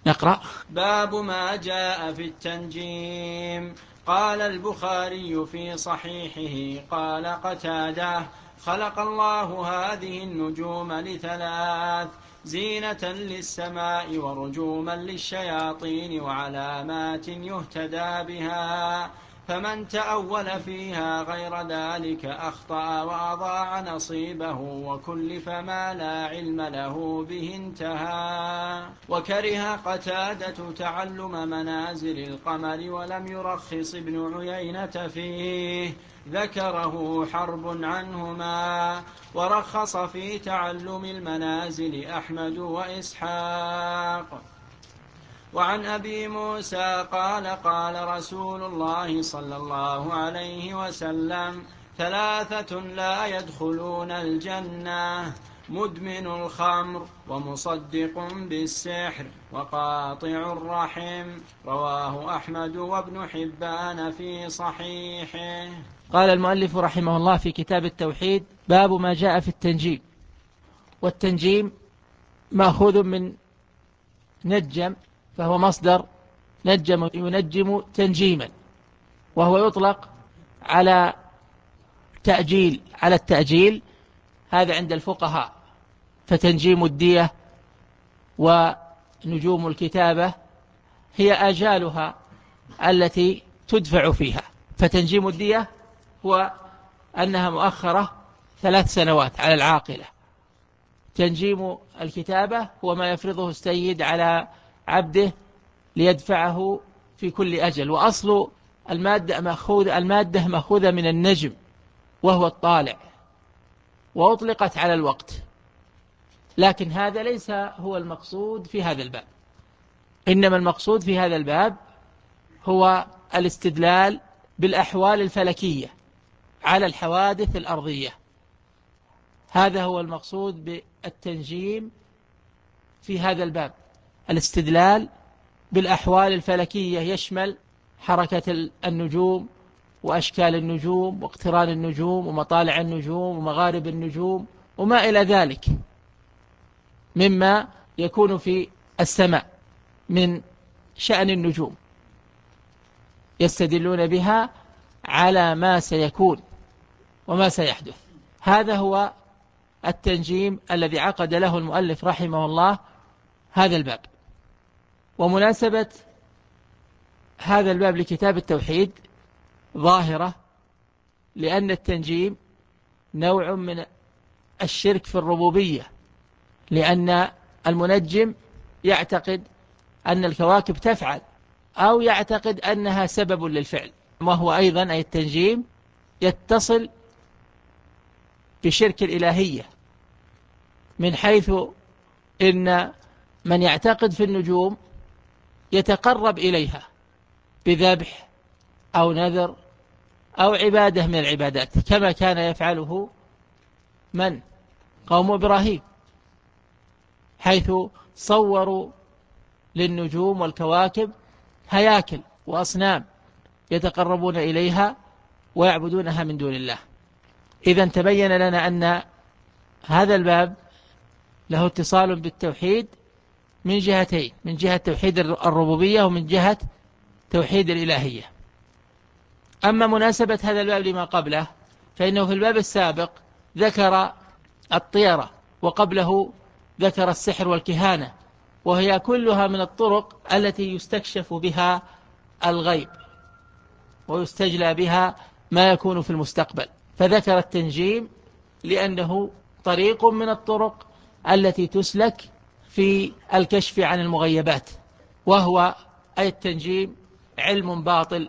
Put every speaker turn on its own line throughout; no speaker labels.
نقرأ.
باب ما جاء في التنجيم. قال البخاري في صحيحه قال قتادة: خلق الله هذه النجوم لثلاث: زينة للسماء ورجوما للشياطين وعلامات يهتدى بها، فمن تأول فيها غير ذلك أخطأ وأضاع نصيبه وكلف ما لا علم له به انتهى. وكره قتادة تعلم منازل القمر ولم يرخص ابن عيينة فيه، ذكره حرب عنهما، ورخص في تعلم المنازل أحمد وإسحاق. وعن أبي موسى قال: قال رسول الله صلى الله عليه وسلم: ثلاثة لا يدخلون الجنة: مدمن الخمر، ومصدق بالسحر، وقاطع الرحم. رواه أحمد وابن حبان في صحيحه.
قال المؤلف رحمه الله في كتاب التوحيد: باب ما جاء في التنجيم. والتنجيم مأخوذ من نجم، فهو مصدر نجم ينجم تنجيما، وهو يطلق على التأجيل، هذا عند الفقهاء. فتنجيم الدية ونجوم الكتابة هي آجالها التي تدفع فيها. فتنجيم الدية هو أنها مؤخرة 3 سنوات على العاقلة. تنجيم الكتابة هو ما يفرضه السيد على عبده ليدفعه في كل أجل. وأصل المادة مأخوذة من النجم وهو الطالع، وأطلقت على الوقت، لكن هذا ليس هو المقصود في هذا الباب. إنما المقصود في هذا الباب هو الاستدلال بالأحوال الفلكية على الحوادث الأرضية. هذا هو المقصود بالتنجيم في هذا الباب، الاستدلال بالأحوال الفلكية، يشمل حركة النجوم وأشكال النجوم واقتران النجوم ومطالع النجوم ومغارب النجوم وما إلى ذلك مما يكون في السماء من شأن النجوم، يستدلون بها على ما سيكون وما سيحدث. هذا هو التنجيم الذي عقد له المؤلف رحمه الله هذا الباب. ومناسبة هذا الباب لكتاب التوحيد ظاهرة، لأن التنجيم نوع من الشرك في الربوبية، لأن المنجم يعتقد أن الكواكب تفعل، أو يعتقد أنها سبب للفعل، وهو أيضا أي التنجيم يتصل بشرك الإلهية، من حيث إن من يعتقد في النجوم يتقرب إليها بذبح أو نذر أو عبادة من العبادات، كما كان يفعله من؟ قوم إبراهيم، حيث صوروا للنجوم والكواكب هياكل وأصنام يتقربون إليها ويعبدونها من دون الله. إذن تبين لنا أن هذا الباب له اتصال بالتوحيد من جهتين: من جهة توحيد الربوبية ومن جهة توحيد الإلهية. أما مناسبة هذا الباب لما قبله، فإنه في الباب السابق ذكر الطيرة، وقبله ذكر السحر والكهانة، وهي كلها من الطرق التي يستكشف بها الغيب ويستجلى بها ما يكون في المستقبل. فذكر التنجيم لأنه طريق من الطرق التي تسلك في الكشف عن المغيبات، وهو أي التنجيم علم باطل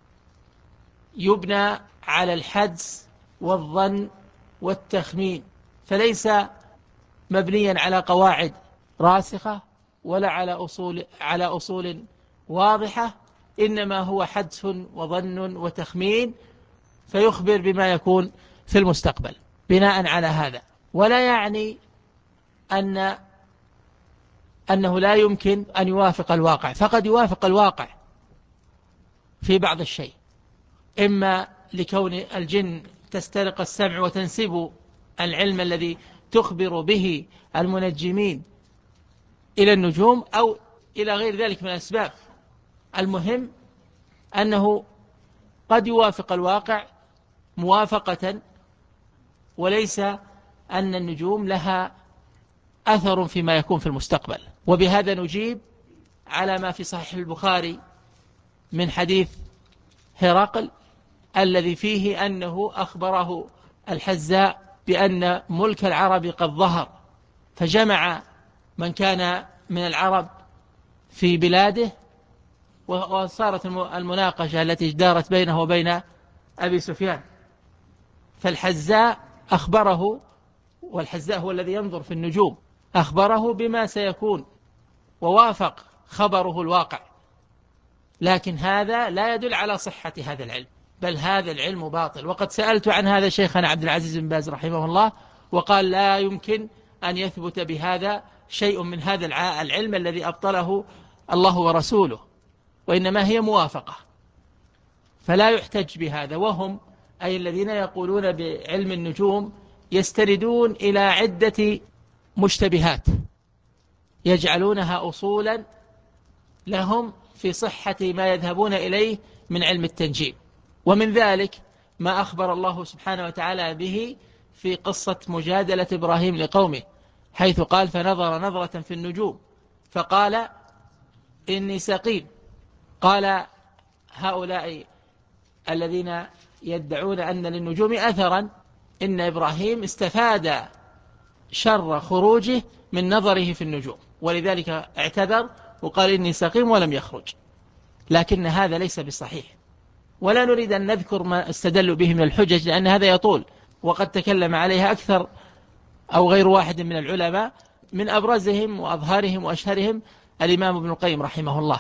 يبنى على الحدس والظن والتخمين، فليس مبنيا على قواعد راسخة ولا على أصول واضحة، إنما هو حدس وظن وتخمين، فيخبر بما يكون في المستقبل بناء على هذا. ولا يعني أنه لا يمكن أن يوافق الواقع، فقد يوافق الواقع في بعض الشيء، إما لكون الجن تسترق السمع وتنسب العلم الذي تخبر به المنجمين إلى النجوم، أو إلى غير ذلك من الأسباب. المهم أنه قد يوافق الواقع موافقة، وليس أن النجوم لها أثر فيما يكون في المستقبل. وبهذا نجيب على ما في صحيح البخاري من حديث هرقل الذي فيه أنه أخبره الحذاء بأن ملك العرب قد ظهر، فجمع من كان من العرب في بلاده، وصارت المناقشة التي دارت بينه وبين أبي سفيان. فالحذاء أخبره، والحذاء هو الذي ينظر في النجوم، أخبره بما سيكون ووافق خبره الواقع. لكن هذا لا يدل على صحة هذا العلم، بل هذا العلم باطل. وقد سألت عن هذا شيخنا عبد العزيز بن باز رحمه الله، وقال لا يمكن أن يثبت بهذا شيء من هذا العلم الذي أبطله الله ورسوله، وإنما هي موافقة، فلا يحتج بهذا. وهم أي الذين يقولون بعلم النجوم يستندون إلى عدة مشتبهات يجعلونها أصولا لهم في صحة ما يذهبون إليه من علم التنجيم. ومن ذلك ما أخبر الله سبحانه وتعالى به في قصة مجادلة إبراهيم لقومه، حيث قال فنظر نظرة في النجوم فقال إني سقيم. قال هؤلاء الذين يدعون أن للنجوم أثرا إن إبراهيم استفاد شر خروجه من نظره في النجوم، ولذلك اعتذر وقال إني سقيم ولم يخرج. لكن هذا ليس بصحيح، ولا نريد أن نذكر ما استدلوا به من الحجج لأن هذا يطول، وقد تكلم عليها أكثر أو غير واحد من العلماء، من أبرزهم وأظهرهم وأشهرهم الإمام ابن القيم رحمه الله،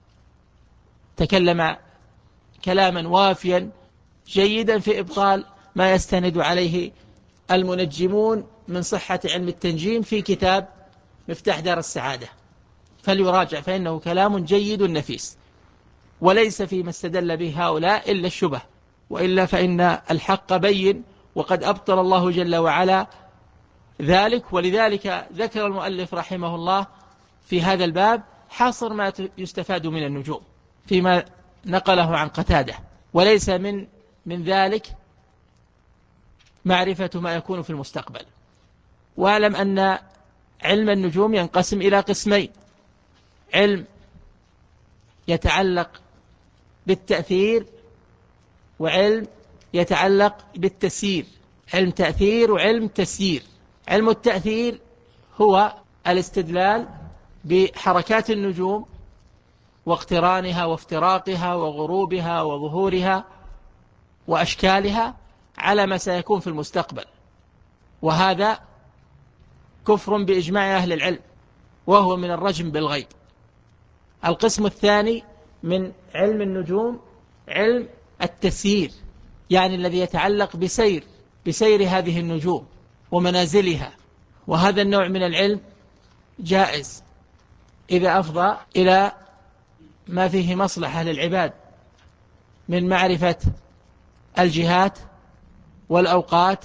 تكلم كلاما وافيا جيدا في إبطال ما يستند عليه المنجمون من صحة علم التنجيم في كتاب مفتاح دار السعادة، فليراجع فإنه كلام جيد نفيس، وليس فيما استدل به هؤلاء إلا الشبه، وإلا فإن الحق بين، وقد أبطل الله جل وعلا ذلك. ولذلك ذكر المؤلف رحمه الله في هذا الباب حاصر ما يستفاد من النجوم فيما نقله عن قتادة، وليس من ذلك معرفة ما يكون في المستقبل. واعلم أن علم النجوم ينقسم إلى قسمين: علم يتعلق بالتأثير، وعلم يتعلق بالتسيير. علم تأثير وعلم تسيير. علم التأثير هو الاستدلال بحركات النجوم واقترانها وافتراقها وغروبها وظهورها وأشكالها على ما سيكون في المستقبل، وهذا كفر بإجماع أهل العلم، وهو من الرجم بالغيب. القسم الثاني من علم النجوم علم التسيير، يعني الذي يتعلق بسير هذه النجوم ومنازلها، وهذا النوع من العلم جائز إذا أفضى إلى ما فيه مصلحة للعباد من معرفة الجهات والأوقات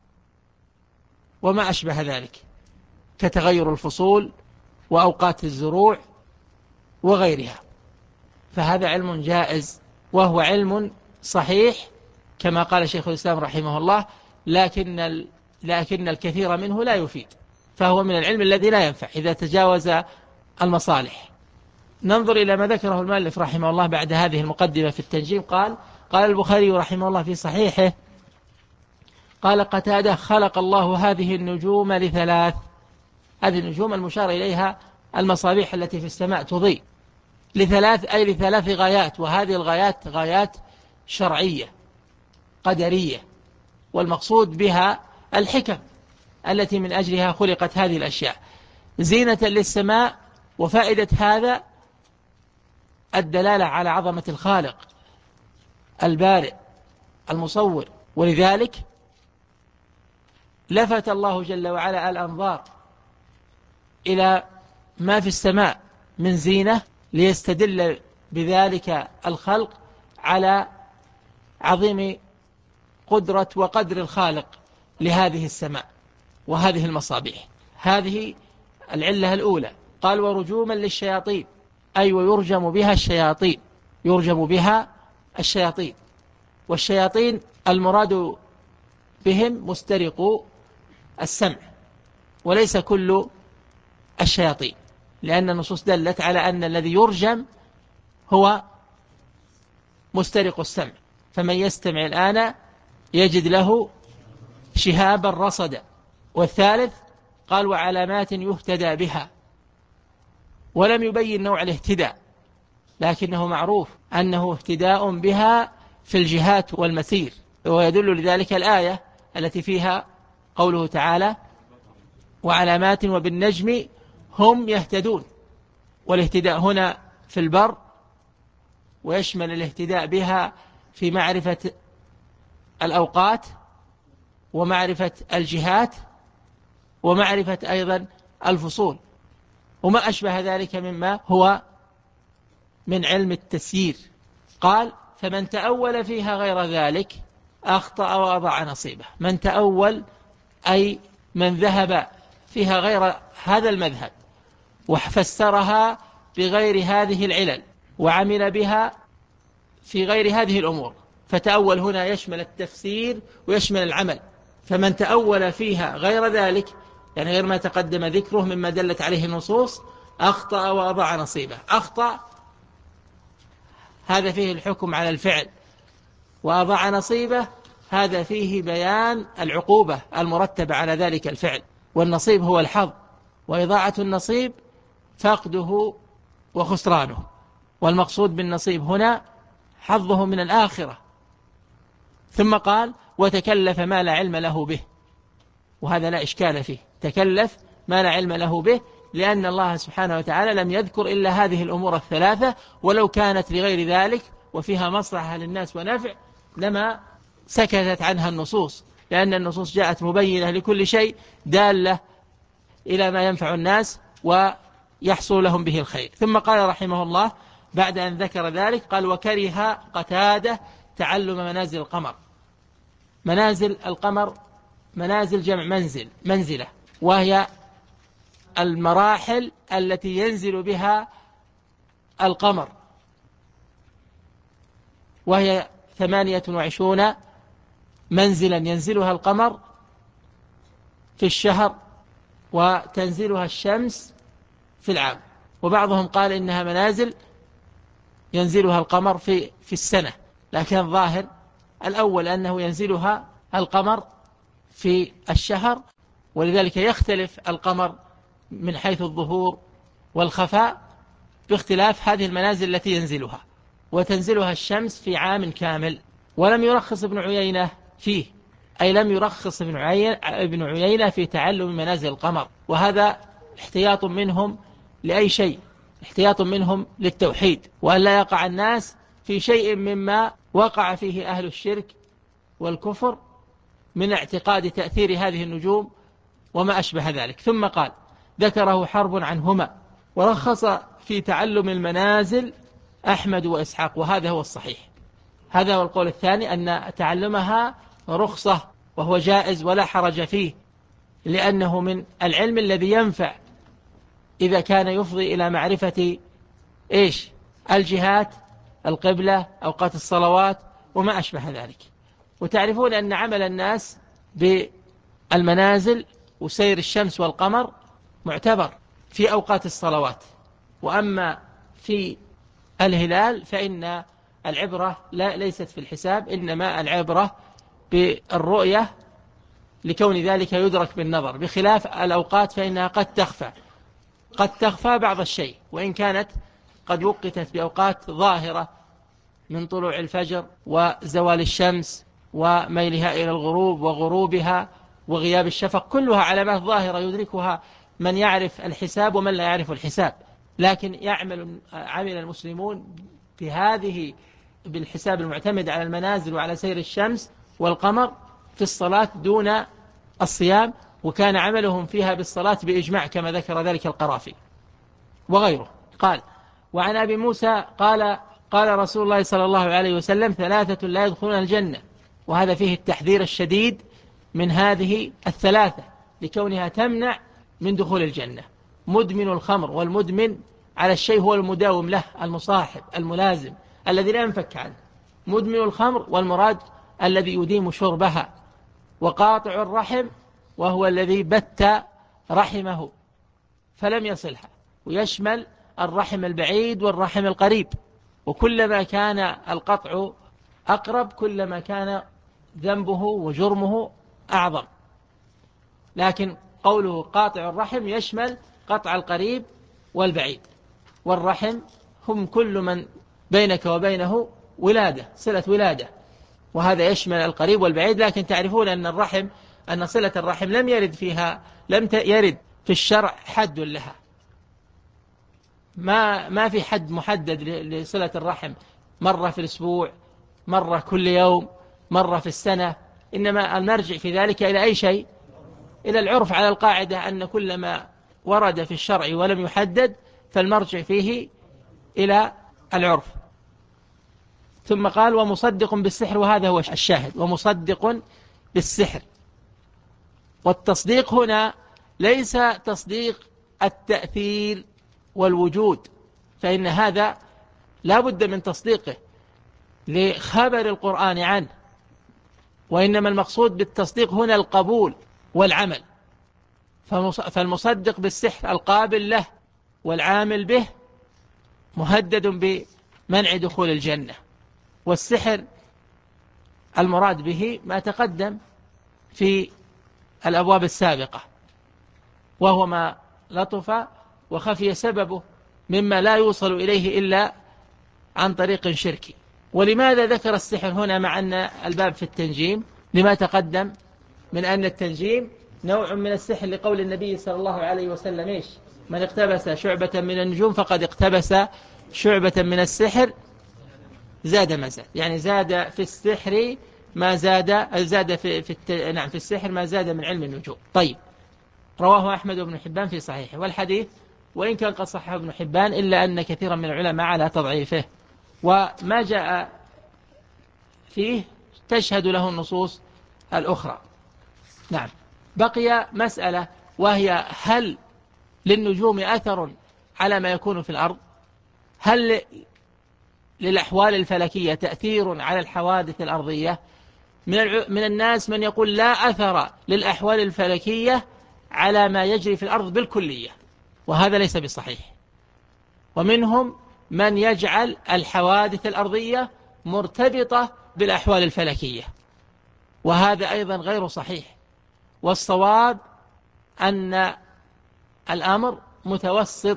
وما أشبه ذلك، كتغير الفصول وأوقات الزروع وغيرها، فهذا علم جائز وهو علم صحيح كما قال شيخ الإسلام رحمه الله، لكن الكثير منه لا يفيد، فهو من العلم الذي لا ينفع إذا تجاوز المصالح. ننظر إلى ما ذكره المؤلف رحمه الله بعد هذه المقدمة في التنجيم. قال البخاري رحمه الله في صحيحه: قال قتادة: خلق الله هذه النجوم لثلاث. هذه النجوم المشار إليها المصابيح التي في السماء تضيء، لثلاث أي لثلاث غايات، وهذه الغايات غايات شرعية قدرية، والمقصود بها الحكم التي من أجلها خلقت هذه الأشياء زينة للسماء. وفائدة هذا الدلالة على عظمة الخالق البارئ المصور، ولذلك لفت الله جل وعلا الأنظار إلى ما في السماء من زينة ليستدل بذلك الخلق على عظيم قدرة وقدر الخالق لهذه السماء وهذه المصابيح. هذه العلة الأولى. قال: ورجوما للشياطين، أي ويرجم بها الشياطين، يرجم بها الشياطين. والشياطين المراد بهم مسترقو السمع، وليس كل الشياطين، لأن النصوص دلت على أن الذي يرجم هو مسترق السمع، فمن يستمع الآن يجد له شهابا رصدا. والثالث قال وعلامات يهتدى بها، ولم يبين نوع الاهتداء، لكنه معروف أنه اهتداء بها في الجهات والمسير، ويدل لذلك الآية التي فيها قوله تعالى وعلامات وبالنجم هم يهتدون. والاهتداء هنا في البر، ويشمل الاهتداء بها في معرفة الأوقات ومعرفة الجهات ومعرفة أيضا الفصول وما أشبه ذلك مما هو من علم التسيير. قال فمن تأول فيها غير ذلك أخطأ وأضاع نصيبه. من تأول أي من ذهب فيها غير هذا المذهب وفسرها بغير هذه العلل وعمل بها في غير هذه الأمور. فتأول هنا يشمل التفسير ويشمل العمل. فمن تأول فيها غير ذلك يعني غير ما تقدم ذكره مما دلت عليه النصوص أخطأ وأضاع نصيبه. أخطأ هذا فيه الحكم على الفعل، وأضاع نصيبه هذا فيه بيان العقوبة المرتبة على ذلك الفعل. والنصيب هو الحظ، وإضاعة النصيب فقده وخسرانه، والمقصود بالنصيب هنا حظه من الآخرة. ثم قال وتكلف ما لا علم له به، وهذا لا إشكال فيه، تكلف ما لا علم له به، لأن الله سبحانه وتعالى لم يذكر إلا هذه الأمور الثلاثة، ولو كانت لغير ذلك وفيها مصلحة للناس ونفع لما سكتت عنها النصوص، لأن النصوص جاءت مبينة لكل شيء دالة إلى ما ينفع الناس ويحصل لهم به الخير. ثم قال رحمه الله بعد أن ذكر ذلك قال وكره قتادة تعلم منازل القمر. منازل القمر منازل جمع منزلة، وهي المراحل التي ينزل بها القمر، وهي 28 منزلا ينزلها القمر في الشهر وتنزلها الشمس في العام. وبعضهم قال إنها منازل ينزلها القمر في السنة، لكن الظاهر الأول أنه ينزلها القمر في الشهر، ولذلك يختلف القمر من حيث الظهور والخفاء باختلاف هذه المنازل التي ينزلها، وتنزلها الشمس في عام كامل. ولم يرخص ابن عيينة فيه، أي لم يرخص ابن عيينة في تعلم منازل القمر، وهذا احتياط منهم لأي شيء، احتياط منهم للتوحيد، وأن لا يقع الناس في شيء مما وقع فيه أهل الشرك والكفر من اعتقاد تأثير هذه النجوم وما أشبه ذلك. ثم قال ذكره حرب عنهما، ورخص في تعلم المنازل أحمد وإسحاق، وهذا هو الصحيح. هذا هو القول الثاني، أن تعلمها رخصة وهو جائز ولا حرج فيه، لأنه من العلم الذي ينفع إذا كان يفضي إلى معرفة الجهات، القبلة، أوقات الصلوات وما أشبه ذلك. وتعرفون أن عمل الناس بالمنازل وسير الشمس والقمر معتبر في أوقات الصلوات، وأما في الهلال فإن العبرة ليست في الحساب، إنما العبرة بالرؤية لكون ذلك يدرك بالنظر، بخلاف الأوقات فإنها قد تخفى بعض الشيء، وإن كانت قد وقتت بأوقات ظاهرة من طلوع الفجر وزوال الشمس وميلها إلى الغروب وغروبها وغياب الشفق، كلها علامات ظاهرة يدركها من يعرف الحساب ومن لا يعرف الحساب. لكن عمل المسلمون بهذه بالحساب المعتمد على المنازل وعلى سير الشمس والقمر في الصلاة دون الصيام، وكان عملهم فيها بالصلاة بإجماع كما ذكر ذلك القرافي وغيره. قال وعن أبي موسى قال رسول الله صلى الله عليه وسلم 3 لا يدخلون الجنة، وهذا فيه التحذير الشديد من هذه الثلاثة لكونها تمنع من دخول الجنة: مدمن الخمر، والمدمن على الشيء هو المداوم له، المصاحب الملازم الذي لا ينفك عنه. مدمن الخمر والمراد الذي يديم شربها، وقاطع الرحم وهو الذي بت رحمه فلم يصلها، ويشمل الرحم البعيد والرحم القريب، وكلما كان القطع أقرب كلما كان ذنبه وجرمه أعظم. لكن قوله قاطع الرحم يشمل قطع القريب والبعيد، والرحم هم كل من بينك وبينه ولادة، صلة ولادة، وهذا يشمل القريب والبعيد. لكن تعرفون أن صلة الرحم لم يرد في الشرع حد لها، ما في حد محدد لصلة الرحم، مرة في الأسبوع، مرة كل يوم، مرة في السنة، إنما المرجع في ذلك إلى أي شيء؟ إلى العرف، على القاعدة أن كل ما ورد في الشرع ولم يحدد فالمرجع فيه إلى العرف. ثم قال ومصدق بالسحر، وهذا هو الشاهد، ومصدق بالسحر. والتصديق هنا ليس تصديق التأثير والوجود، فإن هذا لا بد من تصديقه لخبر القرآن عنه، وإنما المقصود بالتصديق هنا القبول والعمل. فالمصدق بالسحر القابل له والعامل به مهدد بمنع دخول الجنة. والسحر المراد به ما تقدم في الأبواب السابقة، وهو ما لطف وخفي سببه مما لا يوصل إليه إلا عن طريق شركي. ولماذا ذكر السحر هنا مع أن الباب في التنجيم؟ لما تقدم من أن التنجيم نوع من السحر، لقول النبي صلى الله عليه وسلم إيش؟ من اقتبس شعبة من النجوم فقد اقتبس شعبة من السحر زاد ما زاد، يعني زاد في السحر ما زاد في السحر ما زاد من علم النجوم. طيب، رواه أحمد بن حبان في صحيحه، والحديث وإن كان قد صححه ابن حبان إلا أن كثيرا من العلماء على تضعيفه، وما جاء فيه تشهد له النصوص الأخرى. نعم. بقي مسألة، وهي هل للنجوم أثر على ما يكون في الأرض؟ هل للأحوال الفلكية تأثير على الحوادث الأرضية؟ من الناس من يقول لا أثر للأحوال الفلكية على ما يجري في الأرض بالكلية، وهذا ليس بصحيح. ومنهم من يجعل الحوادث الأرضية مرتبطة بالأحوال الفلكية، وهذا أيضا غير صحيح. والصواب أن الأمر متوسط،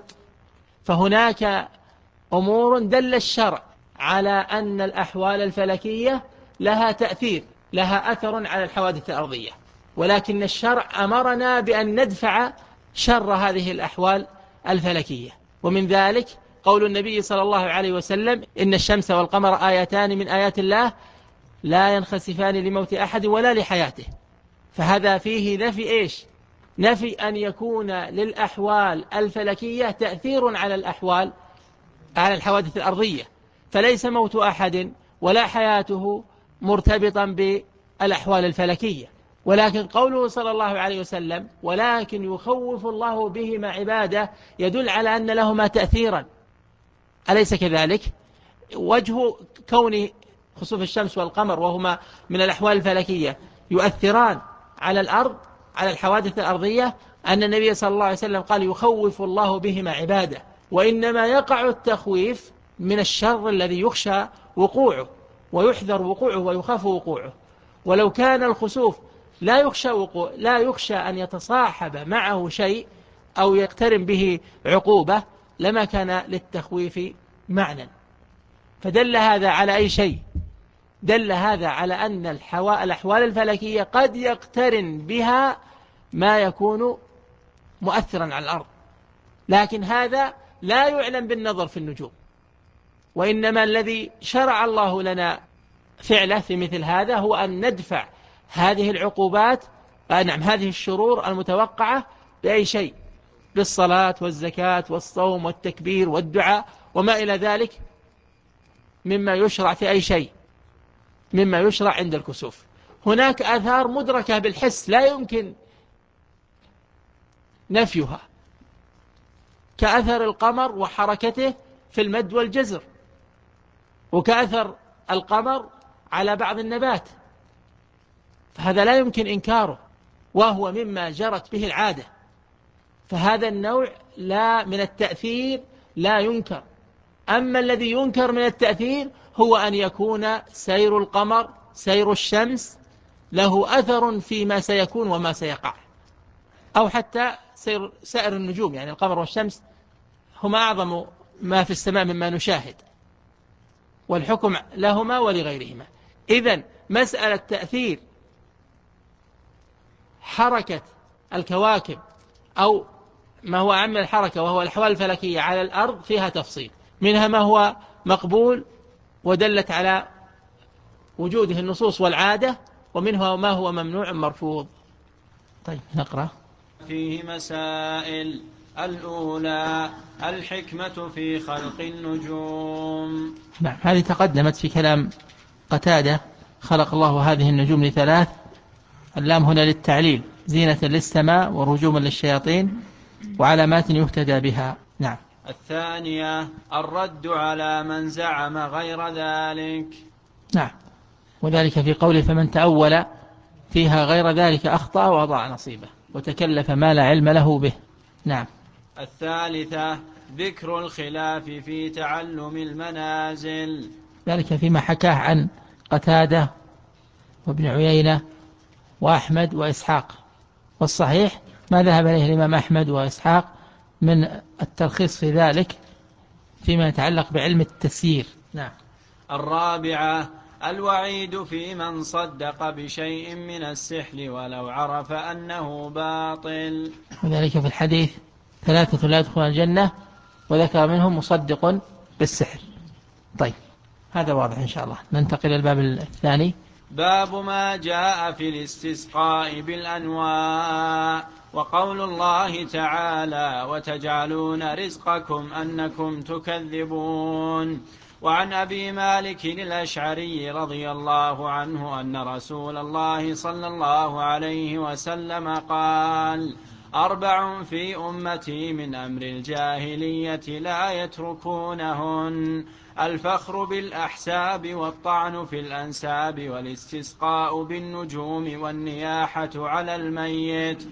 فهناك أمور دل الشرع على أن الأحوال الفلكية لها تأثير، لها أثر على الحوادث الأرضية، ولكن الشرع أمرنا بأن ندفع شر هذه الأحوال الفلكية. ومن ذلك قول النبي صلى الله عليه وسلم إن الشمس والقمر آيتان من آيات الله لا ينخسفان لموت أحد ولا لحياته. فهذا فيه نفي إيش؟ نفي أن يكون للأحوال الفلكية تأثير على الحوادث الأرضية، فليس موت أحد ولا حياته مرتبطا بالأحوال الفلكية. ولكن قوله صلى الله عليه وسلم ولكن يخوف الله بهما عباده يدل على أن لهما تأثيرا، أليس كذلك؟ وجه كون خسوف الشمس والقمر وهما من الأحوال الفلكية يؤثران على الأرض، على الحوادث الأرضية، أن النبي صلى الله عليه وسلم قال يخوف الله بهما عباده، وإنما يقع التخويف من الشر الذي يخشى وقوعه ويحذر وقوعه ويخاف وقوعه. ولو كان الخسوف لا يخشى أن يتصاحب معه شيء أو يقترن به عقوبة لما كان للتخويف معنى. فدل هذا على أي شيء؟ دل هذا على أن الأحوال الفلكية قد يقترن بها ما يكون مؤثرا على الأرض، لكن هذا لا يعلم بالنظر في النجوم، وإنما الذي شرع الله لنا فعله في مثل هذا هو أن ندفع هذه العقوبات، هذه الشرور المتوقعة بأي شيء؟ بالصلاة والزكاة والصوم والتكبير والدعاء وما إلى ذلك مما يشرع في أي شيء، مما يشرع عند الكسوف. هناك آثار مدركة بالحس لا يمكن نفيها، كأثر القمر وحركته في المد والجزر، وكأثر القمر على بعض النبات، فهذا لا يمكن إنكاره، وهو مما جرت به العادة، فهذا النوع لا من التأثير لا ينكر. أما الذي ينكر من التأثير هو أن يكون سير القمر، سير الشمس، له أثر فيما سيكون وما سيقع، أو حتى سائر النجوم، يعني القمر والشمس هما أعظم ما في السماء مما نشاهد، والحكم لهما ولغيرهما. إذن مسألة تأثير حركة الكواكب أو ما هو أعم الحركة وهو الأحوال الفلكية على الأرض فيها تفصيل، منها ما هو مقبول ودلت على وجوده النصوص والعادة، ومنها ما هو ممنوع مرفوض. طيب نقرأ.
فيه مسائل. الأولى الحكمة في خلق النجوم.
نعم، هذه تقدمت في كلام قتادة: خلق الله هذه النجوم لثلاث، اللام هنا للتعليل، زينة للسماء ورجوما للشياطين وعلامات يهتدى بها. نعم.
الثانية الرد على من زعم غير ذلك.
نعم، وذلك في قوله: فمن تأول فيها غير ذلك أخطأ وأضاع نصيبه وتكلف ما لا علم له به. نعم.
الثالثة ذكر الخلاف في تعلم المنازل،
ذلك فيما حكاه عن قتادة وابن عيينة وأحمد وإسحاق، والصحيح ما ذهب إليه الإمام أحمد وإسحاق من الترخيص في ذلك فيما يتعلق بعلم التسيير. نعم.
الرابعة الوعيد في من صدق بشيء من السحر ولو عرف أنه باطل،
وذلك في الحديث: ثلاثة لا يدخلون الجنة، وذكر منهم مصدق بالسحر. طيب هذا واضح إن شاء الله. ننتقل إلى الباب الثاني.
باب ما جاء في الاستسقاء بالأنواع، وقول الله تعالى: وتجعلون رزقكم أنكم تكذبون. وعن أبي مالك الأشعري رضي الله عنه أن رسول الله صلى الله عليه وسلم قال: 4 في أمتي من أمر الجاهلية لا يتركونهن: الفخر بالأحساب والطعن في الأنساب والاستسقاء بالنجوم والنياحة على الميت.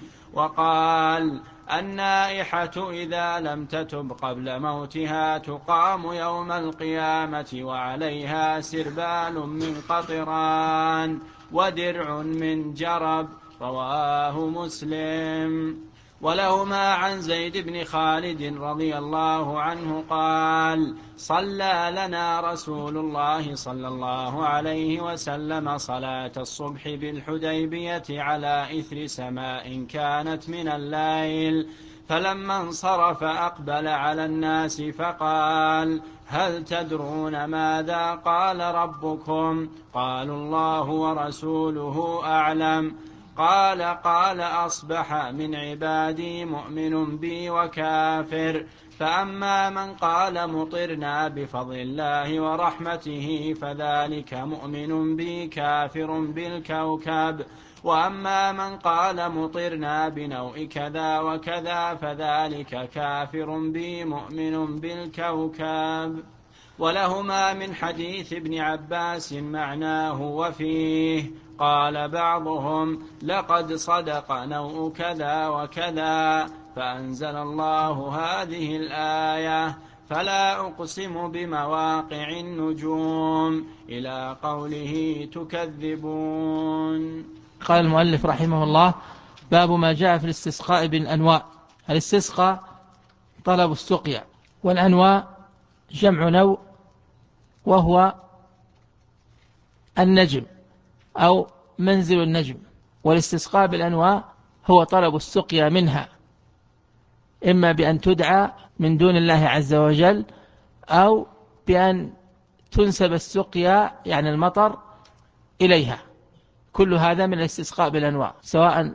وقال: النائحة إذا لم تتب قبل موتها تقام يوم القيامة وعليها سربال من قطران ودرع من جرب. رواه مسلم. ولهما عن زيد بن خالد رضي الله عنه قال: صلى لنا رسول الله صلى الله عليه وسلم صلاة الصبح بالحديبية على إثر سماء كانت من الليل، فلما انصرف أقبل على الناس فقال: هل تدرون ماذا قال ربكم؟ قالوا: الله ورسوله أعلم. قال: أصبح من عبادي مؤمن بي وكافر، فأما من قال مطرنا بفضل الله ورحمته فذلك مؤمن بي كافر بالكوكب، وأما من قال مطرنا بنوء كذا وكذا فذلك كافر بي مؤمن بالكوكب. ولهما من حديث ابن عباس معناه وفيه. قال بعضهم: لقد صدق نوء كذا وكذا، فأنزل الله هذه الآية: فلا أقسم بمواقع النجوم، إلى قوله تكذبون.
قال المؤلف رحمه الله: باب ما جاء في الاستسقاء بالأنواع. الاستسقاء طلب السقيا، والأنواع جمع نوء، وهو النجم أو منزل النجم. والاستسقاء بالأنواع هو طلب السقيا منها، إما بأن تدعى من دون الله عز وجل، أو بأن تنسب السقيا يعني المطر إليها. كل هذا من الاستسقاء بالأنواع، سواء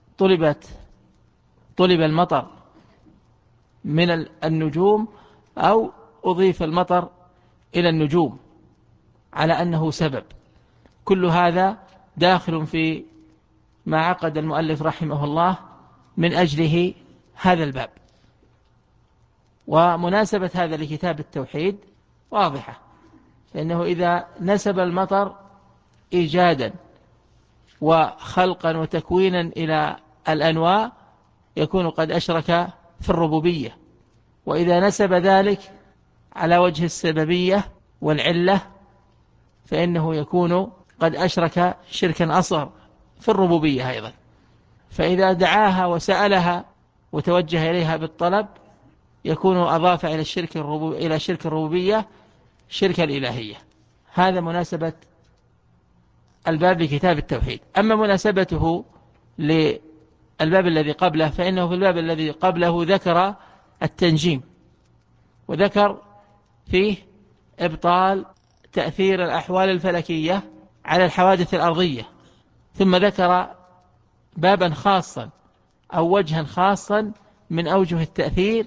طلب المطر من النجوم أو أضيف المطر إلى النجوم على أنه سبب. كل هذا داخل في ما عقد المؤلف رحمه الله من أجله هذا الباب. ومناسبة هذا لكتاب التوحيد واضحة، لأنه إذا نسب المطر إيجادا وخلقا وتكوينا إلى الأنواع يكون قد أشرك في الربوبية، وإذا نسب ذلك على وجه السببية والعلة فإنه يكون قد أشرك شركا أصغر في الربوبية أيضا. فإذا دعاها وسألها وتوجه إليها بالطلب يكون أضاف إلى شرك الربوبية شرك الإلهية. هذا مناسبة الباب لكتاب التوحيد. أما مناسبته للباب الذي قبله فإنه في الباب الذي قبله ذكر التنجيم، وذكر فيه إبطال تأثير الأحوال الفلكية على الحوادث الأرضية، ثم ذكر بابا خاصا أو وجها خاصا من أوجه التأثير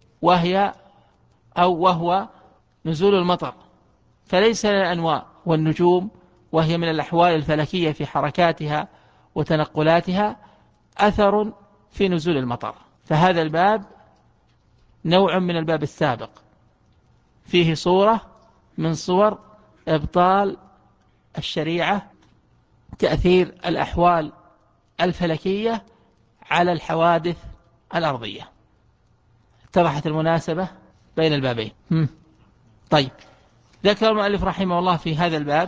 وهو نزول المطر. فليس للأنواع والنجوم وهي من الأحوال الفلكية في حركاتها وتنقلاتها أثر في نزول المطر، فهذا الباب نوع من الباب السابق، فيه صورة من صور إبطال الشريعة تأثير الأحوال الفلكية على الحوادث الأرضية. اتضحت المناسبة بين البابين. طيب، ذكر المؤلف رحمه الله في هذا الباب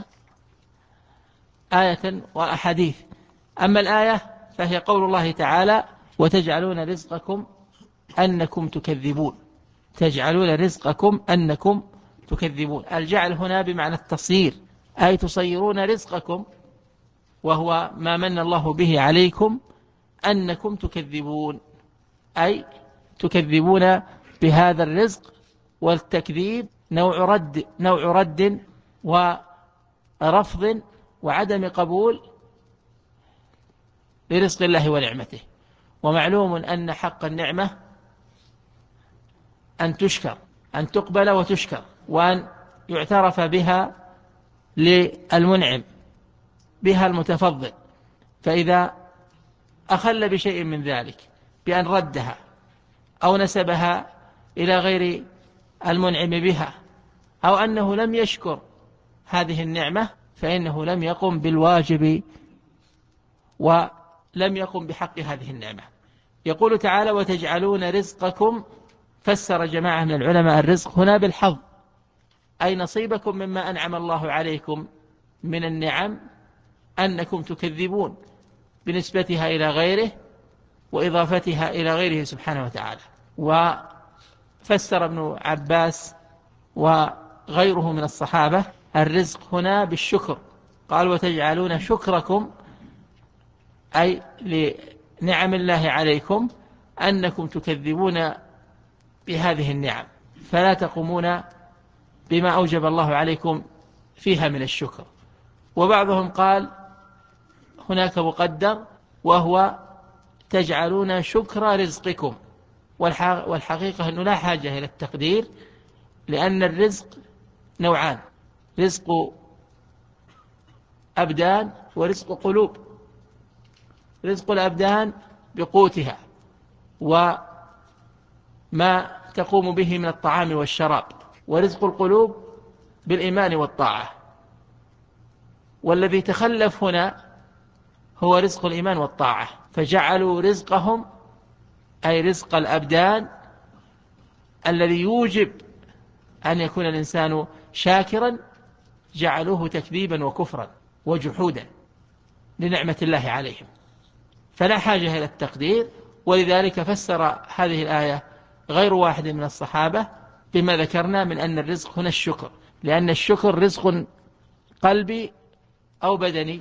آية وأحاديث. أما الآية فهي قول الله تعالى: وتجعلون رزقكم أنكم تكذبون. تجعلون رزقكم أنكم تكذبون. الجعل هنا بمعنى التصيير، أي تصيرون رزقكم، وهو ما من الله به عليكم، أنكم تكذبون، أي تكذبون بهذا الرزق. والتكذيب نوع رد ورفض وعدم قبول لرزق الله ونعمته. ومعلوم أن حق النعمة أن تشكر، أن تقبل وتشكر، وأن يعترف بها للمنعم بها المتفضل. فإذا أخل بشيء من ذلك بأن ردها أو نسبها إلى غير المنعم بها أو أنه لم يشكر هذه النعمة فإنه لم يقم بالواجب ولم يقم بحق هذه النعمة. يقول تعالى: وتجعلون رزقكم. فسر جماعة من العلماء الرزق هنا بالحظ، أي نصيبكم مما أنعم الله عليكم من النعم أنكم تكذبون بنسبتها إلى غيره وإضافتها إلى غيره سبحانه وتعالى. وفسر ابن عباس وغيره من الصحابة الرزق هنا بالشكر، قال: وتجعلون شكركم، أي لنعم الله عليكم أنكم تكذبون بهذه النعم، فلا تقومون بما أوجب الله عليكم فيها من الشكر. وبعضهم قال هناك مقدر وهو تجعلون شكر رزقكم، والحقيقة أنه لا حاجة إلى التقدير، لأن الرزق نوعان: رزق أبدان ورزق قلوب. رزق الأبدان بقوتها وما تقوم به من الطعام والشراب، ورزق القلوب بالإيمان والطاعة. والذي تخلف هنا هو رزق الإيمان والطاعة، فجعلوا رزقهم أي رزق الأبدان الذي يوجب أن يكون الإنسان شاكرا جعلوه تكذيبا وكفرا وجحودا لنعمة الله عليهم، فلا حاجة إلى التقدير. ولذلك فسر هذه الآية غير واحد من الصحابة بما ذكرنا من أن الرزق هنا الشكر، لأن الشكر رزق قلبي أو بدني.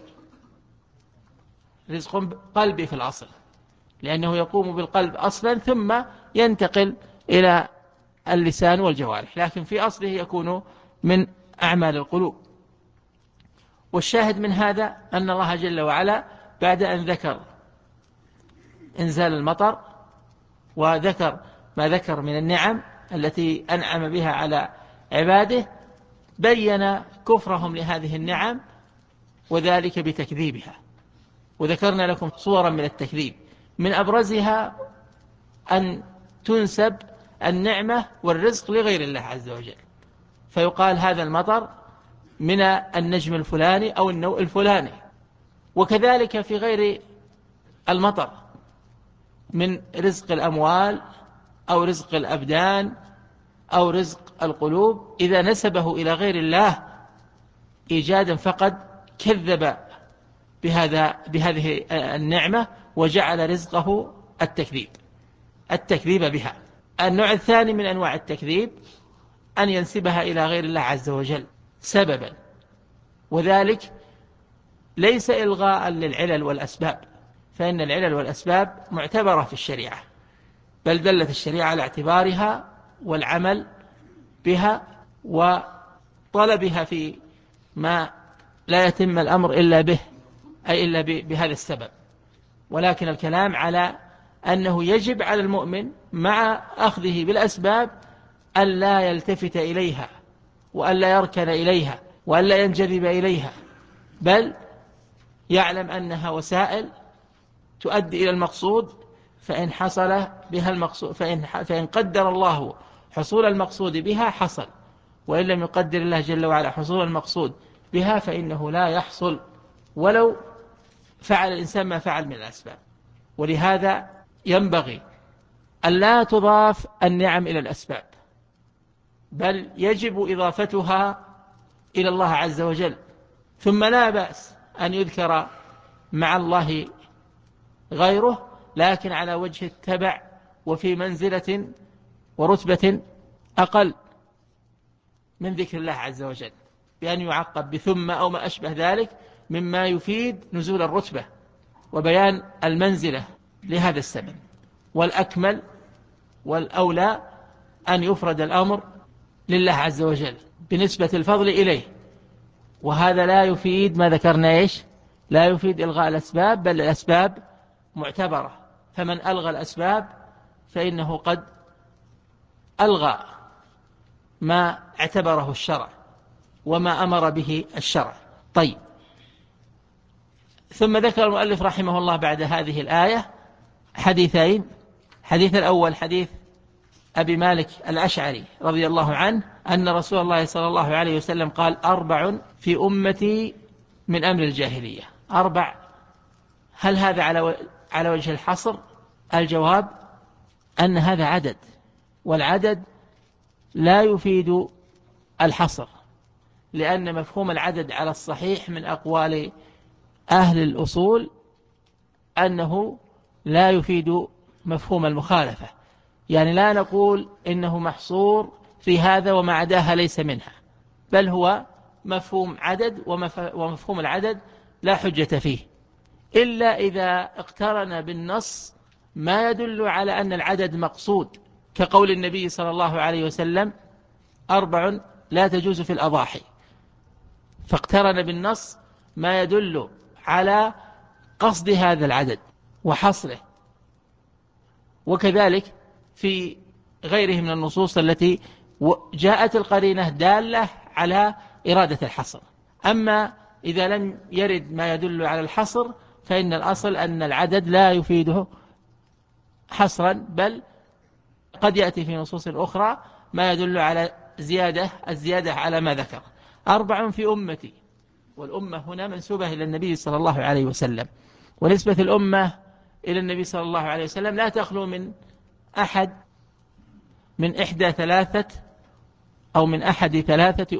رزق قلبي في الأصل، لأنه يقوم بالقلب أصلا ثم ينتقل إلى اللسان والجوارح، لكن في أصله يكون من أعمال القلوب. والشاهد من هذا أن الله جل وعلا بعد أن ذكر إنزال المطر وذكر ما ذكر من النعم التي أنعم بها على عباده، بين كفرهم لهذه النعم وذلك بتكذيبها. وذكرنا لكم صورا من التكذيب، من أبرزها أن تنسب النعمة والرزق لغير الله عز وجل، فيقال هذا المطر من النجم الفلاني أو النوء الفلاني. وكذلك في غير المطر من رزق الأموال أو رزق الأبدان أو رزق القلوب، إذا نسبه إلى غير الله إيجادا فقد كذب بهذه النعمة وجعل رزقه التكذيب بها. النوع الثاني من أنواع التكذيب أن ينسبها إلى غير الله عز وجل سببا، وذلك ليس إلغاء للعلل والأسباب، فإن العلل والأسباب معتبرة في الشريعة، بل دلت الشريعة على اعتبارها والعمل بها وطلبها في ما لا يتم الأمر إلا به، أي إلا بهذا السبب. ولكن الكلام على أنه يجب على المؤمن مع أخذه بالأسباب أن لا يلتفت إليها وأن لا يركن إليها وأن لا ينجذب إليها، بل يعلم أنها وسائل تؤدي إلى المقصود، فإن حصل بها المقصود فإن قدر الله حصول المقصود بها حصل، وإن لم يقدر الله جل وعلا حصول المقصود بها فإنه لا يحصل ولو فعل الإنسان ما فعل من الأسباب. ولهذا ينبغي أن لا تضاف النعم إلى الأسباب، بل يجب إضافتها إلى الله عز وجل. ثم لا بأس أن يذكر مع الله غيره، لكن على وجه التبع وفي منزلة ورتبة أقل من ذكر الله عز وجل، بأن يعقب بثم أو ما أشبه ذلك مما يفيد نزول الرتبة وبيان المنزلة لهذا السبب. والأكمل والأولى أن يفرد الأمر لله عز وجل بنسبة الفضل إليه، وهذا لا يفيد ما ذكرنا لا يفيد إلغاء الأسباب، بل الأسباب معتبرة، فمن ألغى الأسباب فإنه قد ألغى ما اعتبره الشرع وما أمر به الشرع. طيب، ثم ذكر المؤلف رحمه الله بعد هذه الآية حديثين. حديث الأول حديث أبي مالك الأشعري رضي الله عنه أن رسول الله صلى الله عليه وسلم قال: 4 في أمتي من أمر الجاهلية. 4، هل هذا على وجه الحصر؟ الجواب أن هذا عدد، والعدد لا يفيد الحصر، لأن مفهوم العدد على الصحيح من أقوال أهل الأصول أنه لا يفيد مفهوم المخالفة، يعني لا نقول إنه محصور في هذا وما عداها ليس منها، بل هو مفهوم عدد، ومفهوم العدد لا حجة فيه إلا إذا اقترن بالنص ما يدل على أن العدد مقصود، كقول النبي صلى الله عليه وسلم: 4 لا تجوز في الأضاحي، فاقترن بالنص ما يدل على قصد هذا العدد وحصره. وكذلك في غيره من النصوص التي جاءت القرينة دالة على إرادة الحصر. أما إذا لم يرد ما يدل على الحصر فإن الأصل أن العدد لا يفيده حصرا، بل قد يأتي في نصوص أخرى ما يدل على الزيادة على ما ذكر. 4 في أمتي، والأمة هنا منسوبة إلى النبي صلى الله عليه وسلم، ونسبة الأمة إلى النبي صلى الله عليه وسلم لا تخلو من إحدى ثلاثة أو من أحد ثلاثة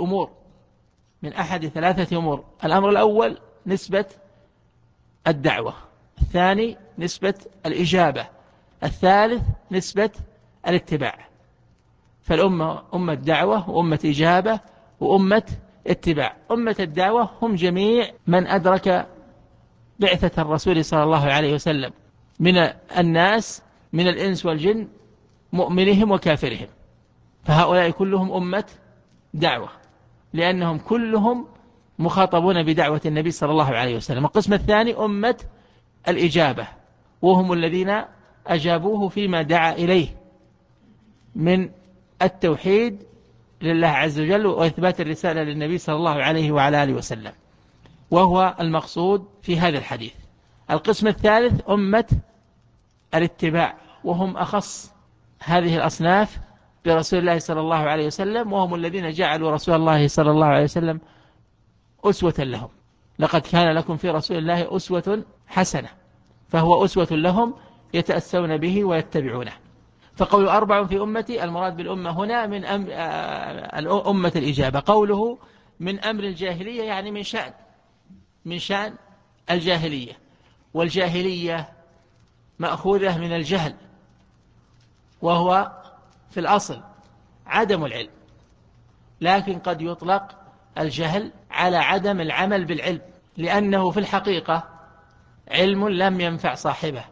أمور. الأمر الأول نسبة الدعوة، الثاني نسبة الإجابة، الثالث نسبة الاتباع. فالأمة أمة دعوة وأمة إجابة وأمة اتباع. أمة الدعوة هم جميع من أدرك بعثة الرسول صلى الله عليه وسلم من الناس، من الإنس والجن، مؤمنهم وكافرهم، فهؤلاء كلهم أمة دعوة، لأنهم كلهم مخاطبون بدعوة النبي صلى الله عليه وسلم. القسم الثاني أمة الإجابة، وهم الذين أجابوه فيما دعا إليه من التوحيد لله عز وجل وإثبات الرسالة للنبي صلى الله عليه وعلى آله وسلم، وهو المقصود في هذا الحديث. القسم الثالث أمة الاتباع، وهم أخص هذه الأصناف برسول الله صلى الله عليه وسلم، وهم الذين جعلوا رسول الله صلى الله عليه وسلم أسوة لهم. لقد كان لكم في رسول الله أسوة حسنة، فهو أسوة لهم يتأسون به ويتبعونه. فقول 4 في أمتي، المراد بالأمة هنا من أمة الإجابة. قوله من أمر الجاهلية يعني من شأن الجاهلية، والجاهلية مأخوذة من الجهل، وهو في الأصل عدم العلم، لكن قد يطلق الجهل على عدم العمل بالعلم، لأنه في الحقيقة علم لم ينفع صاحبه،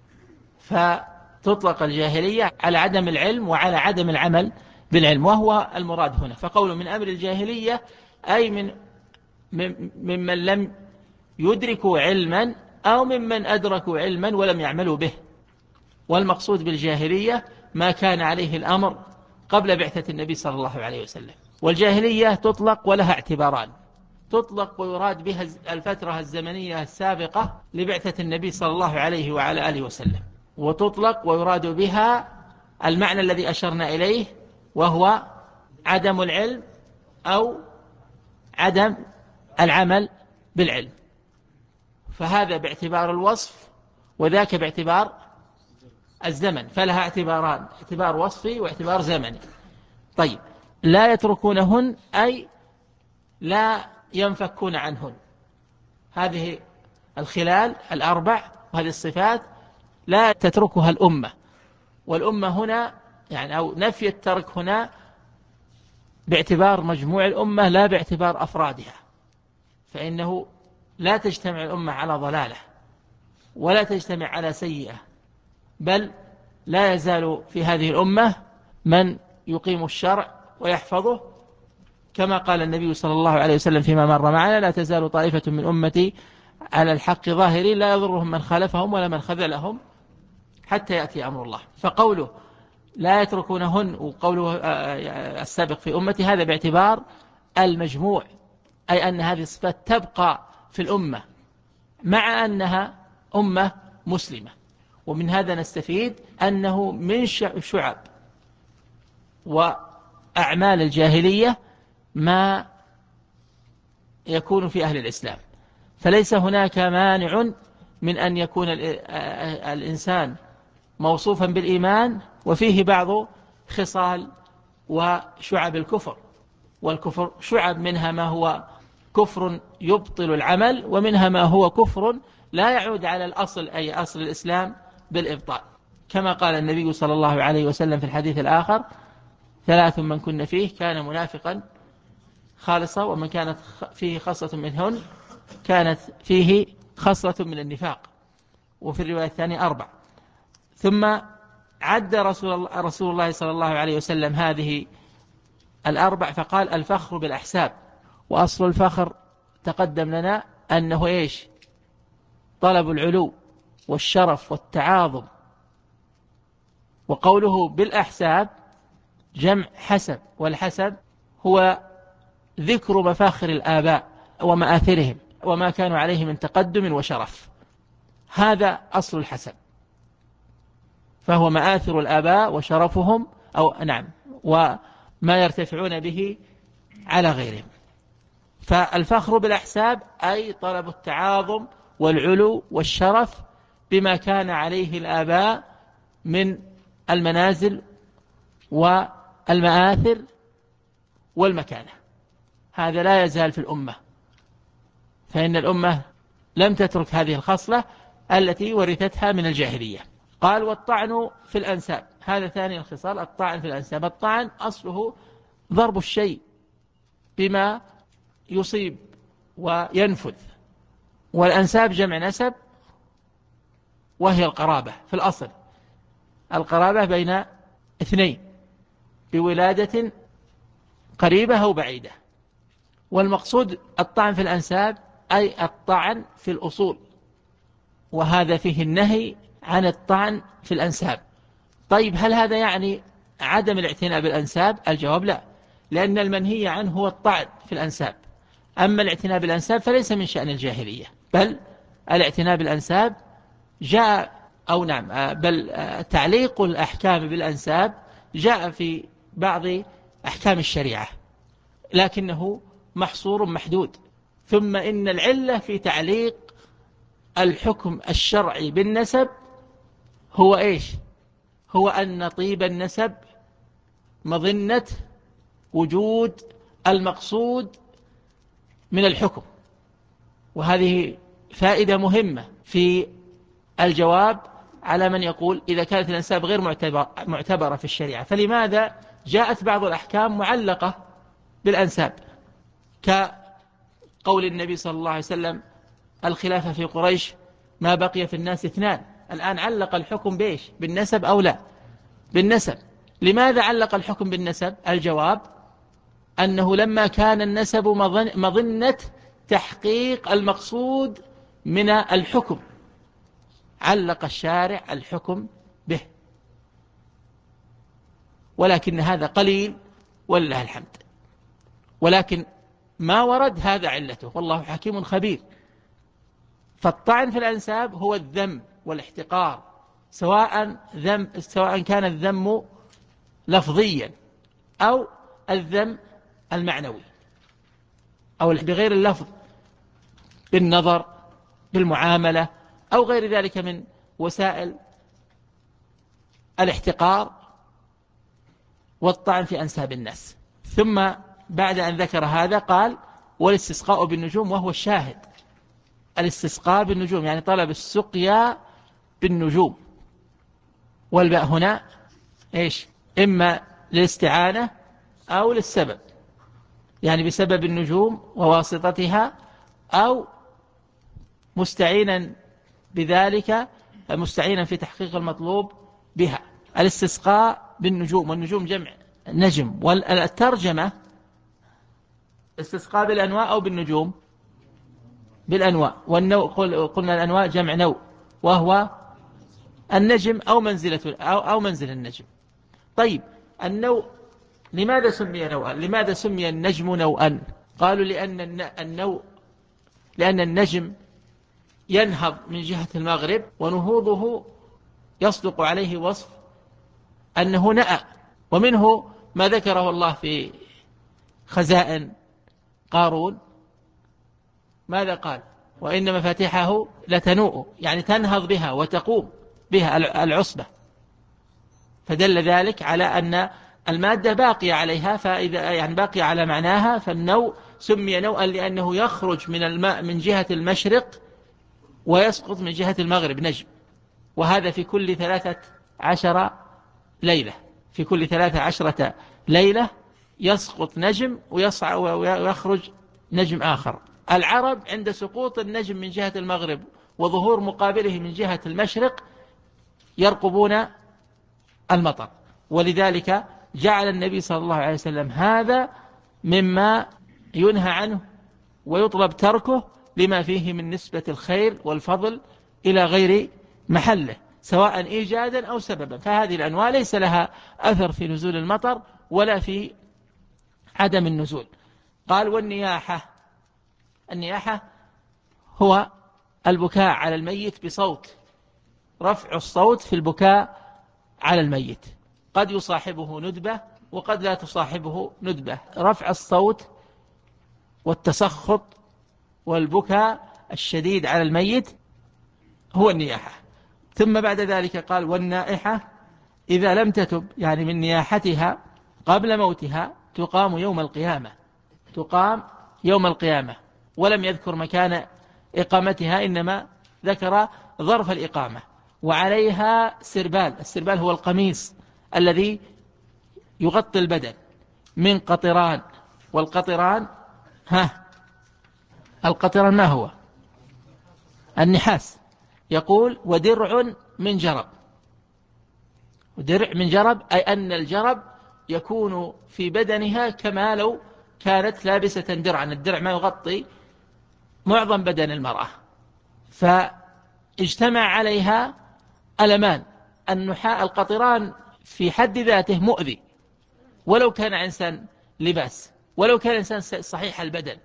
فتطلق الجاهلية على عدم العلم وعلى عدم العمل بالعلم، وهو المراد هنا. فقول من أمر الجاهلية أي ممن لم يدركوا علما أو ممن أدركوا علما ولم يعملوا به. والمقصود بالجاهلية ما كان عليه الأمر قبل بعثة النبي صلى الله عليه وسلم. والجاهلية تطلق ولها اعتباران: تطلق ويراد بها الفترة الزمنية السابقة لبعثة النبي صلى الله عليه وعلى آله وسلم، وتطلق ويراد بها المعنى الذي أشرنا إليه، وهو عدم العلم أو عدم العمل بالعلم. فهذا باعتبار الوصف وذاك باعتبار الزمن، فلها اعتباران: اعتبار وصفي واعتبار زمني. طيب، لا يتركونهن أي لا ينفكون عنهن. هذه الخلال 4 وهذه الصفات لا تتركها الأمة. والأمة هنا يعني أو نفي الترك هنا باعتبار مجموع الأمة لا باعتبار أفرادها، فإنه لا تجتمع الأمة على ضلالة ولا تجتمع على سيئة، بل لا يزال في هذه الأمة من يقيم الشرع ويحفظه، كما قال النبي صلى الله عليه وسلم فيما مر معنا: لا تزال طائفة من أمتي على الحق ظاهرين لا يضرهم من خالفهم ولا من خذلهم حتى يأتي أمر الله. فقوله لا يتركونهن وقوله السابق في أمتي هذا باعتبار المجموع، أي أن هذه الصفات تبقى في الأمة مع أنها أمة مسلمة. ومن هذا نستفيد أنه من شعب وأعمال الجاهلية ما يكون في أهل الإسلام، فليس هناك مانع من أن يكون الإنسان موصوفا بالإيمان وفيه بعض خصال وشعب الكفر. والكفر شعب، منها ما هو كفر يبطل العمل، ومنها ما هو كفر لا يعود على الأصل أي أصل الإسلام بالإبطال، كما قال النبي صلى الله عليه وسلم في الحديث الآخر: 3 من كن فيه كان منافقا خالصا، ومن كانت فيه خصلة منهن كانت فيه خصلة من النفاق. وفي الرواية الثانية 4. ثم عد رسول الله صلى الله عليه وسلم هذه 4 فقال: الفخر بالأحساب. وأصل الفخر تقدم لنا أنه إيش؟ طلب العلو والشرف والتعاظم. وقوله بالأحساب جمع حسب، والحسب هو ذكر مفاخر الآباء ومآثرهم وما كانوا عليه من تقدم وشرف، هذا أصل الحسب، فهو مآثر الآباء وشرفهم وما يرتفعون به على غيرهم. فالفخر بالأحساب أي طلب التعاظم والعلو والشرف بما كان عليه الآباء من المنازل والمآثر والمكانة. هذا لا يزال في الأمة، فإن الأمة لم تترك هذه الخصلة التي ورثتها من الجاهلية. قال: والطعن في الأنساب، هذا ثاني الخصال، الطعن في الأنساب. الطعن أصله ضرب الشيء بما يصيب وينفذ، والأنساب جمع نسب، وهي القرابة في الأصل، القرابة بين 2 بولادة قريبة أو بعيدة. والمقصود الطعن في الأنساب أي الطعن في الأصول، وهذا فيه النهي عن الطعن في الأنساب. طيب، هل هذا يعني عدم الاعتناء بالأنساب؟ الجواب لا، لأن المنهي عنه هو الطعن في الأنساب. أما الاعتناء بالأنساب فليس من شأن الجاهلية، بل الاعتناء بالأنساب بل تعليق الأحكام بالأنساب جاء في بعض أحكام الشريعة، لكنه محصور محدود. ثم إن العلة في تعليق الحكم الشرعي بالنسب هو إيش؟ هو أن طيب النسب مظنة وجود المقصود من الحكم. وهذه فائدة مهمة في الجواب على من يقول إذا كانت الأنساب غير معتبرة في الشريعة، فلماذا جاءت بعض الأحكام معلقة بالأنساب؟ كقول النبي صلى الله عليه وسلم الخلافة في قريش ما بقي في الناس اثنان. الآن علق الحكم بإيش؟ بالنسب أو لا؟ بالنسب. لماذا علق الحكم بالنسب؟ الجواب أنه لما كان النسب مظنة تحقيق المقصود من الحكم علق الشارع الحكم به، ولكن هذا قليل ولله الحمد. ولكن ما ورد هذا علته، والله حكيم خبير. فالطعن في الأنساب هو الذم والاحتقار، سواء كان الذم لفظيا أو الذم المعنوي أو بغير اللفظ، بالنظر، بالمعاملة، أو غير ذلك من وسائل الاحتقار والطعن في أنساب الناس. ثم بعد أن ذكر هذا قال والاستسقاء بالنجوم، وهو الشاهد. الاستسقاء بالنجوم يعني طلب السقيا بالنجوم، والباء هنا إيش؟ إما للاستعانة أو للسبب، يعني بسبب النجوم وواسطتها، أو مستعينا بذلك، مستعينا في تحقيق المطلوب بها. الاستسقاء بالنجوم، والنجوم جمع نجم. والترجمة استسقاء بالأنواء أو بالنجوم؟ بالأنواء. والنوء قلنا الأنواء جمع نوء، وهو النجم أو منزل النجم. طيب النوء لماذا سمي نوءا؟ لماذا سمي النجم نوءا؟ قالوا لأن النجم ينهض من جهة المغرب، ونهوضه يصدق عليه وصف أنه نأى. ومنه ما ذكره الله في خزائن قارون، ماذا قال؟ وإن مفاتيحه لتنوء، يعني تنهض بها وتقوم بها العصبة. فدل ذلك على أن المادة باقية عليها، فإذا يعني باقية على معناها، فالنوء سمي نوءا لأنه يخرج من الماء من جهة المشرق ويسقط من جهة المغرب نجم. وهذا في كل 13 ليلة، في كل 13 ليلة يسقط نجم ويخرج نجم آخر. العرب عند سقوط النجم من جهة المغرب وظهور مقابله من جهة المشرق يرقبون المطر، ولذلك جعل النبي صلى الله عليه وسلم هذا مما ينهى عنه ويطلب تركه، لما فيه من نسبة الخير والفضل إلى غير محله، سواء إيجادا أو سببا. فهذه الأنواع ليس لها أثر في نزول المطر ولا في عدم النزول. قال والنياحة، النياحة هو البكاء على الميت بصوت، رفع الصوت في البكاء على الميت، قد يصاحبه ندبة وقد لا تصاحبه ندبة. رفع الصوت والتسخط والبكاء الشديد على الميت هو النياحة. ثم بعد ذلك قال والنائحة إذا لم تتب، يعني من نياحتها قبل موتها، تقام يوم القيامة، تقام يوم القيامة. ولم يذكر مكان إقامتها، إنما ذكر ظرف الإقامة. وعليها سربال، السربال هو القميص الذي يغطي البدن، من قطران. والقطران القطران ما هو؟ النحاس. يقول ودرع من جرب، ودرع من جرب أي أن الجرب يكون في بدنها كما لو كانت لابسة درعا. الدرع ما يغطي معظم بدن المرأة، فاجتمع عليها ألمان. القطران في حد ذاته مؤذي، ولو كان إنسان لباس، ولو كان إنسان صحيح البدن،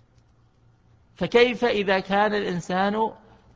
فكيف إذا كان الإنسان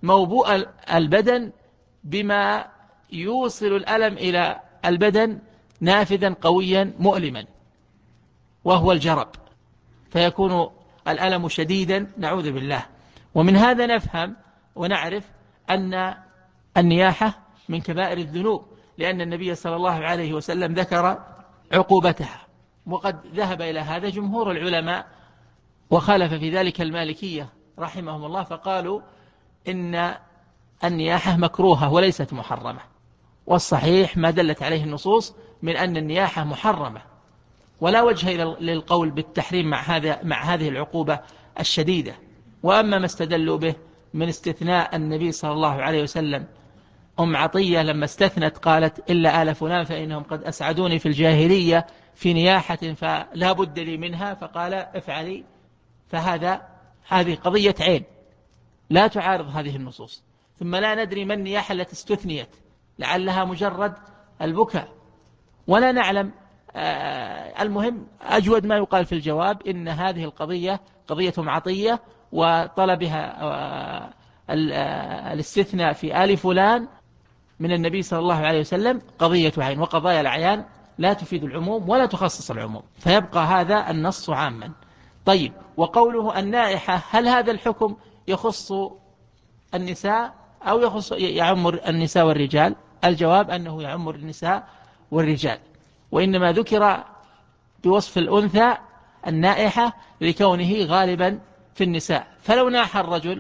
موبوء البدن بما يوصل الألم إلى البدن نافذا قويا مؤلما، وهو الجرب، فيكون الألم شديدا نعوذ بالله. ومن هذا نفهم ونعرف أن النياحة من كبائر الذنوب، لأن النبي صلى الله عليه وسلم ذكر عقوبتها، وقد ذهب إلى هذا جمهور العلماء، وخالف في ذلك المالكية رحمهم الله، فقالوا إن النياحة مكروهة وليست محرمة، والصحيح ما دلت عليه النصوص من أن النياحة محرمة، ولا وجه للقول بالتحريم مع هذه العقوبة الشديدة. وأما ما استدلوا به من استثناء النبي صلى الله عليه وسلم أم عطية لما استثنت قالت إلا آل فلان فإنهم قد أسعدوني في الجاهلية في نياحة فلا بد لي منها، فقال افعلي، هذه قضية عين لا تعارض هذه النصوص. ثم لا ندري ما النياحة التي استثنيت، لعلها مجرد البكاء ولا نعلم. المهم أجود ما يقال في الجواب إن هذه القضية قضية عطية، وطلبها الاستثناء في آل فلان من النبي صلى الله عليه وسلم قضية عين، وقضايا الأعيان لا تفيد العموم ولا تخصص العموم، فيبقى هذا النص عاما. طيب، وقوله النائحة، هل هذا الحكم يخص النساء أو يعم النساء والرجال؟ الجواب أنه يعم النساء والرجال، وإنما ذكر بوصف الأنثى النائحة لكونه غالبا في النساء، فلو ناح الرجل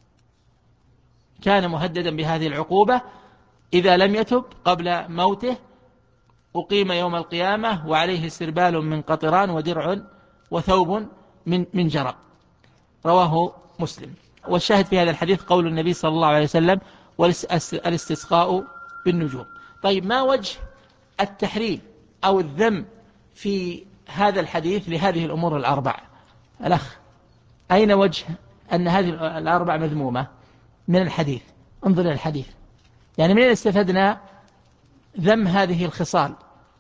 كان مهددا بهذه العقوبة إذا لم يتب قبل موته، أقيم يوم القيامة وعليه سربال من قطران ودرع وثوب من جرب، رواه مسلم. والشاهد في هذا الحديث قول النبي صلى الله عليه وسلم والاستسقاء بالنجوم. طيب، ما وجه التحريم أو الذم في هذا الحديث لهذه الأمور الأربع؟ الأخ، أين وجه أن هذه الأربع مذمومة من الحديث؟ انظر إلى الحديث، يعني منين استفدنا ذم هذه الخصال؟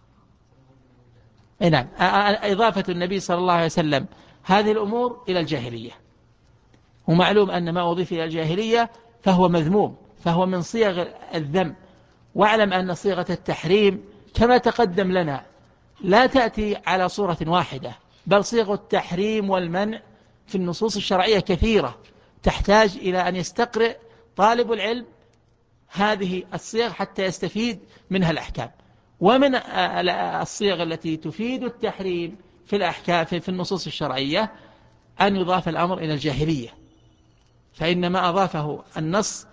نعم، إضافة النبي صلى الله عليه وسلم هذه الأمور إلى الجاهلية، ومعلوم أن ما أضيف إلى الجاهلية فهو مذموم، فهو من صيغ الذم. واعلم أن صيغة التحريم كما تقدم لنا لا تأتي على صورة واحدة، بل صيغ التحريم والمنع في النصوص الشرعية كثيرة، تحتاج إلى أن يستقرئ طالب العلم هذه الصيغ حتى يستفيد منها الأحكام. ومن الصيغ التي تفيد التحريم في الأحكام في النصوص الشرعية أن يضاف الأمر إلى الجاهلية، فإن ما أضافه النص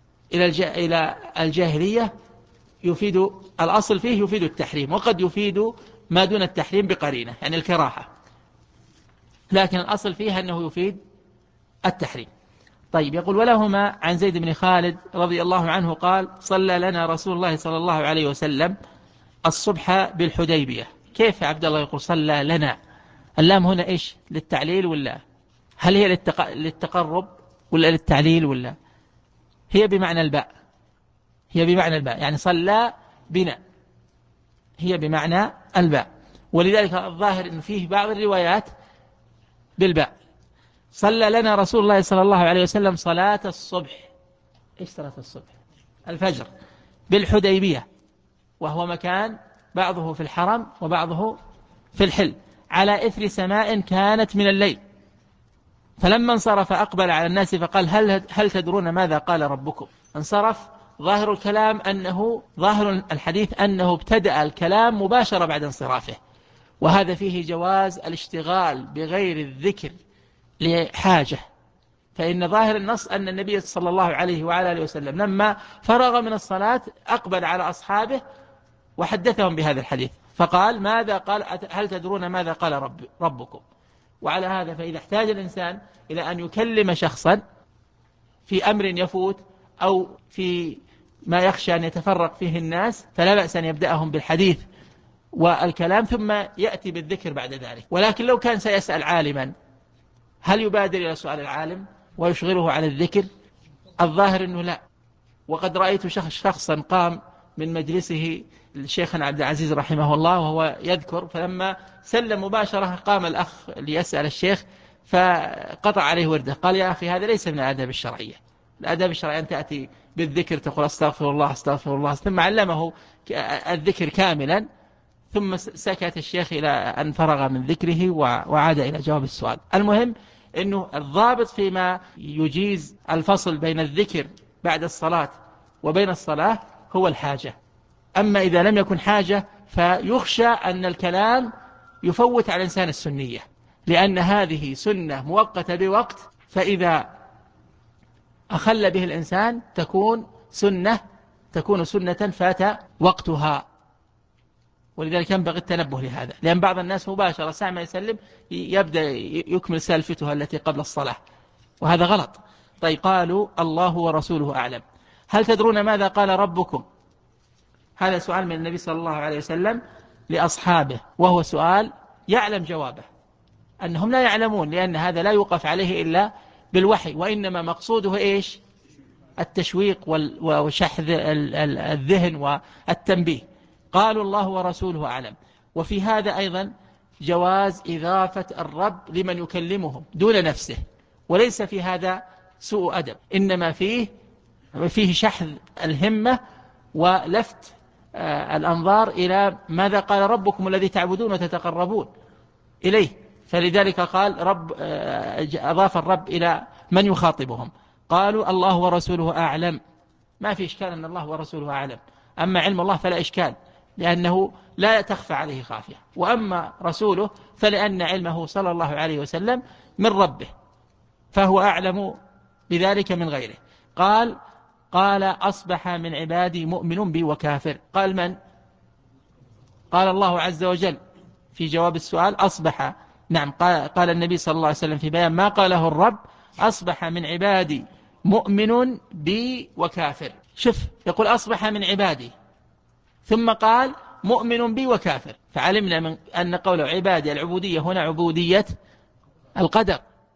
إلى الجاهلية يفيد الأصل فيه يفيد التحريم، وقد يفيد ما دون التحريم بقرينة يعني الكراهة، لكن الأصل فيها أنه يفيد التحريم. طيب، يقول ولهما عن زيد بن خالد رضي الله عنه قال صلى لنا رسول الله صلى الله عليه وسلم الصبح بالحديبية. كيف يا عبد الله يقول صلى لنا؟ اللام هنا إيش، للتعليل ولا هل هي للتقرب ولا للتعليل؟ ولا هي بمعنى الباء؟ هي بمعنى الباء، يعني صلى بنا هي بمعنى الباء، ولذلك الظاهر أن فيه بعض الروايات بالباء. صلى لنا رسول الله صلى الله عليه وسلم صلاة الصبح. إيش صلاة الصبح؟ الفجر، بالحديبية، وهو مكان بعضه في الحرم وبعضه في الحل، على إثر سماء كانت من الليل. فلما انصرف أقبل على الناس فقال هل تدرون ماذا قال ربكم؟ انصرف. ظاهر الكلام أنه ظاهر الحديث أنه ابتدأ الكلام مباشرة بعد انصرافه، وهذا فيه جواز الاشتغال بغير الذكر لحاجة، فإن ظاهر النص أن النبي صلى الله عليه وعلى آله وسلم لما فرغ من الصلاة أقبل على أصحابه وحدثهم بهذا الحديث، فقال ماذا قال؟ هل تدرون ماذا قال ربكم؟ وعلى هذا فإذا احتاج الإنسان إلى أن يكلم شخصا في أمر يفوت أو في ما يخشى أن يتفرق فيه الناس، فلا بأس أن يبدأهم بالحديث والكلام ثم يأتي بالذكر بعد ذلك. ولكن لو كان سيسأل عالما هل يبادر إلى سؤال العالم ويشغله على الذكر؟ الظاهر أنه لا. وقد رأيت شخصا قام من مجلسه الشيخ عبد العزيز رحمه الله وهو يذكر، فلما سلم مباشرة قام الأخ ليسأل الشيخ فقطع عليه ورده، قال يا أخي هذا ليس من الآداب الشرعية. الآداب الشرعية أن تأتي بالذكر تقول استغفر الله استغفر الله، ثم علمه الذكر كاملا ثم سكت الشيخ إلى أن فرغ من ذكره وعاد إلى جواب السؤال. المهم أنه الضابط فيما يجيز الفصل بين الذكر بعد الصلاة وبين الصلاة هو الحاجة. أما إذا لم يكن حاجة فيخشى أن الكلام يفوت على الإنسان السنية، لأن هذه سنة مؤقتة بوقت، فإذا أخل به الإنسان تكون سنة فات وقتها. ولذلك ينبغي التنبه لهذا، لأن بعض الناس مباشرة ساعة ما يسلم يبدأ يكمل سالفتها التي قبل الصلاة، وهذا غلط. طيب، قالوا الله ورسوله أعلم. هل تدرون ماذا قال ربكم؟ هذا سؤال من النبي صلى الله عليه وسلم لأصحابه، وهو سؤال يعلم جوابه، أنهم لا يعلمون، لأن هذا لا يوقف عليه إلا بالوحي، وإنما مقصوده إيش؟ التشويق وشحذ الذهن والتنبيه. قالوا الله ورسوله أعلم. وفي هذا أيضا جواز إضافة الرب لمن يكلمهم دون نفسه، وليس في هذا سوء أدب، إنما فيه شحذ الهمة ولفت الأنظار إلى ماذا قال ربكم الذي تعبدون وتتقربون إليه. فلذلك قال أضاف الرب إلى من يخاطبهم. قالوا الله ورسوله أعلم. ما في إشكال أن الله ورسوله أعلم، أما علم الله فلا إشكال، لأنه لا تخفى عليه خافية. وأما رسوله فلأن علمه صلى الله عليه وسلم من ربه، فهو أعلم بذلك من غيره. قال أصبح من عبادي مؤمن بي وكافر. قال من؟ قال الله عز وجل في جواب السؤال أصبح. نعم، قال النبي صلى الله عليه وسلم في بيان ما قاله الرب: أصبح من عبادي مؤمن بي وكافر. شوف، يقول أصبح من عبادي، ثم قال مؤمن بي وكافر، فعلمنا من أن قول عبادي العبودية هنا عبودية القدر،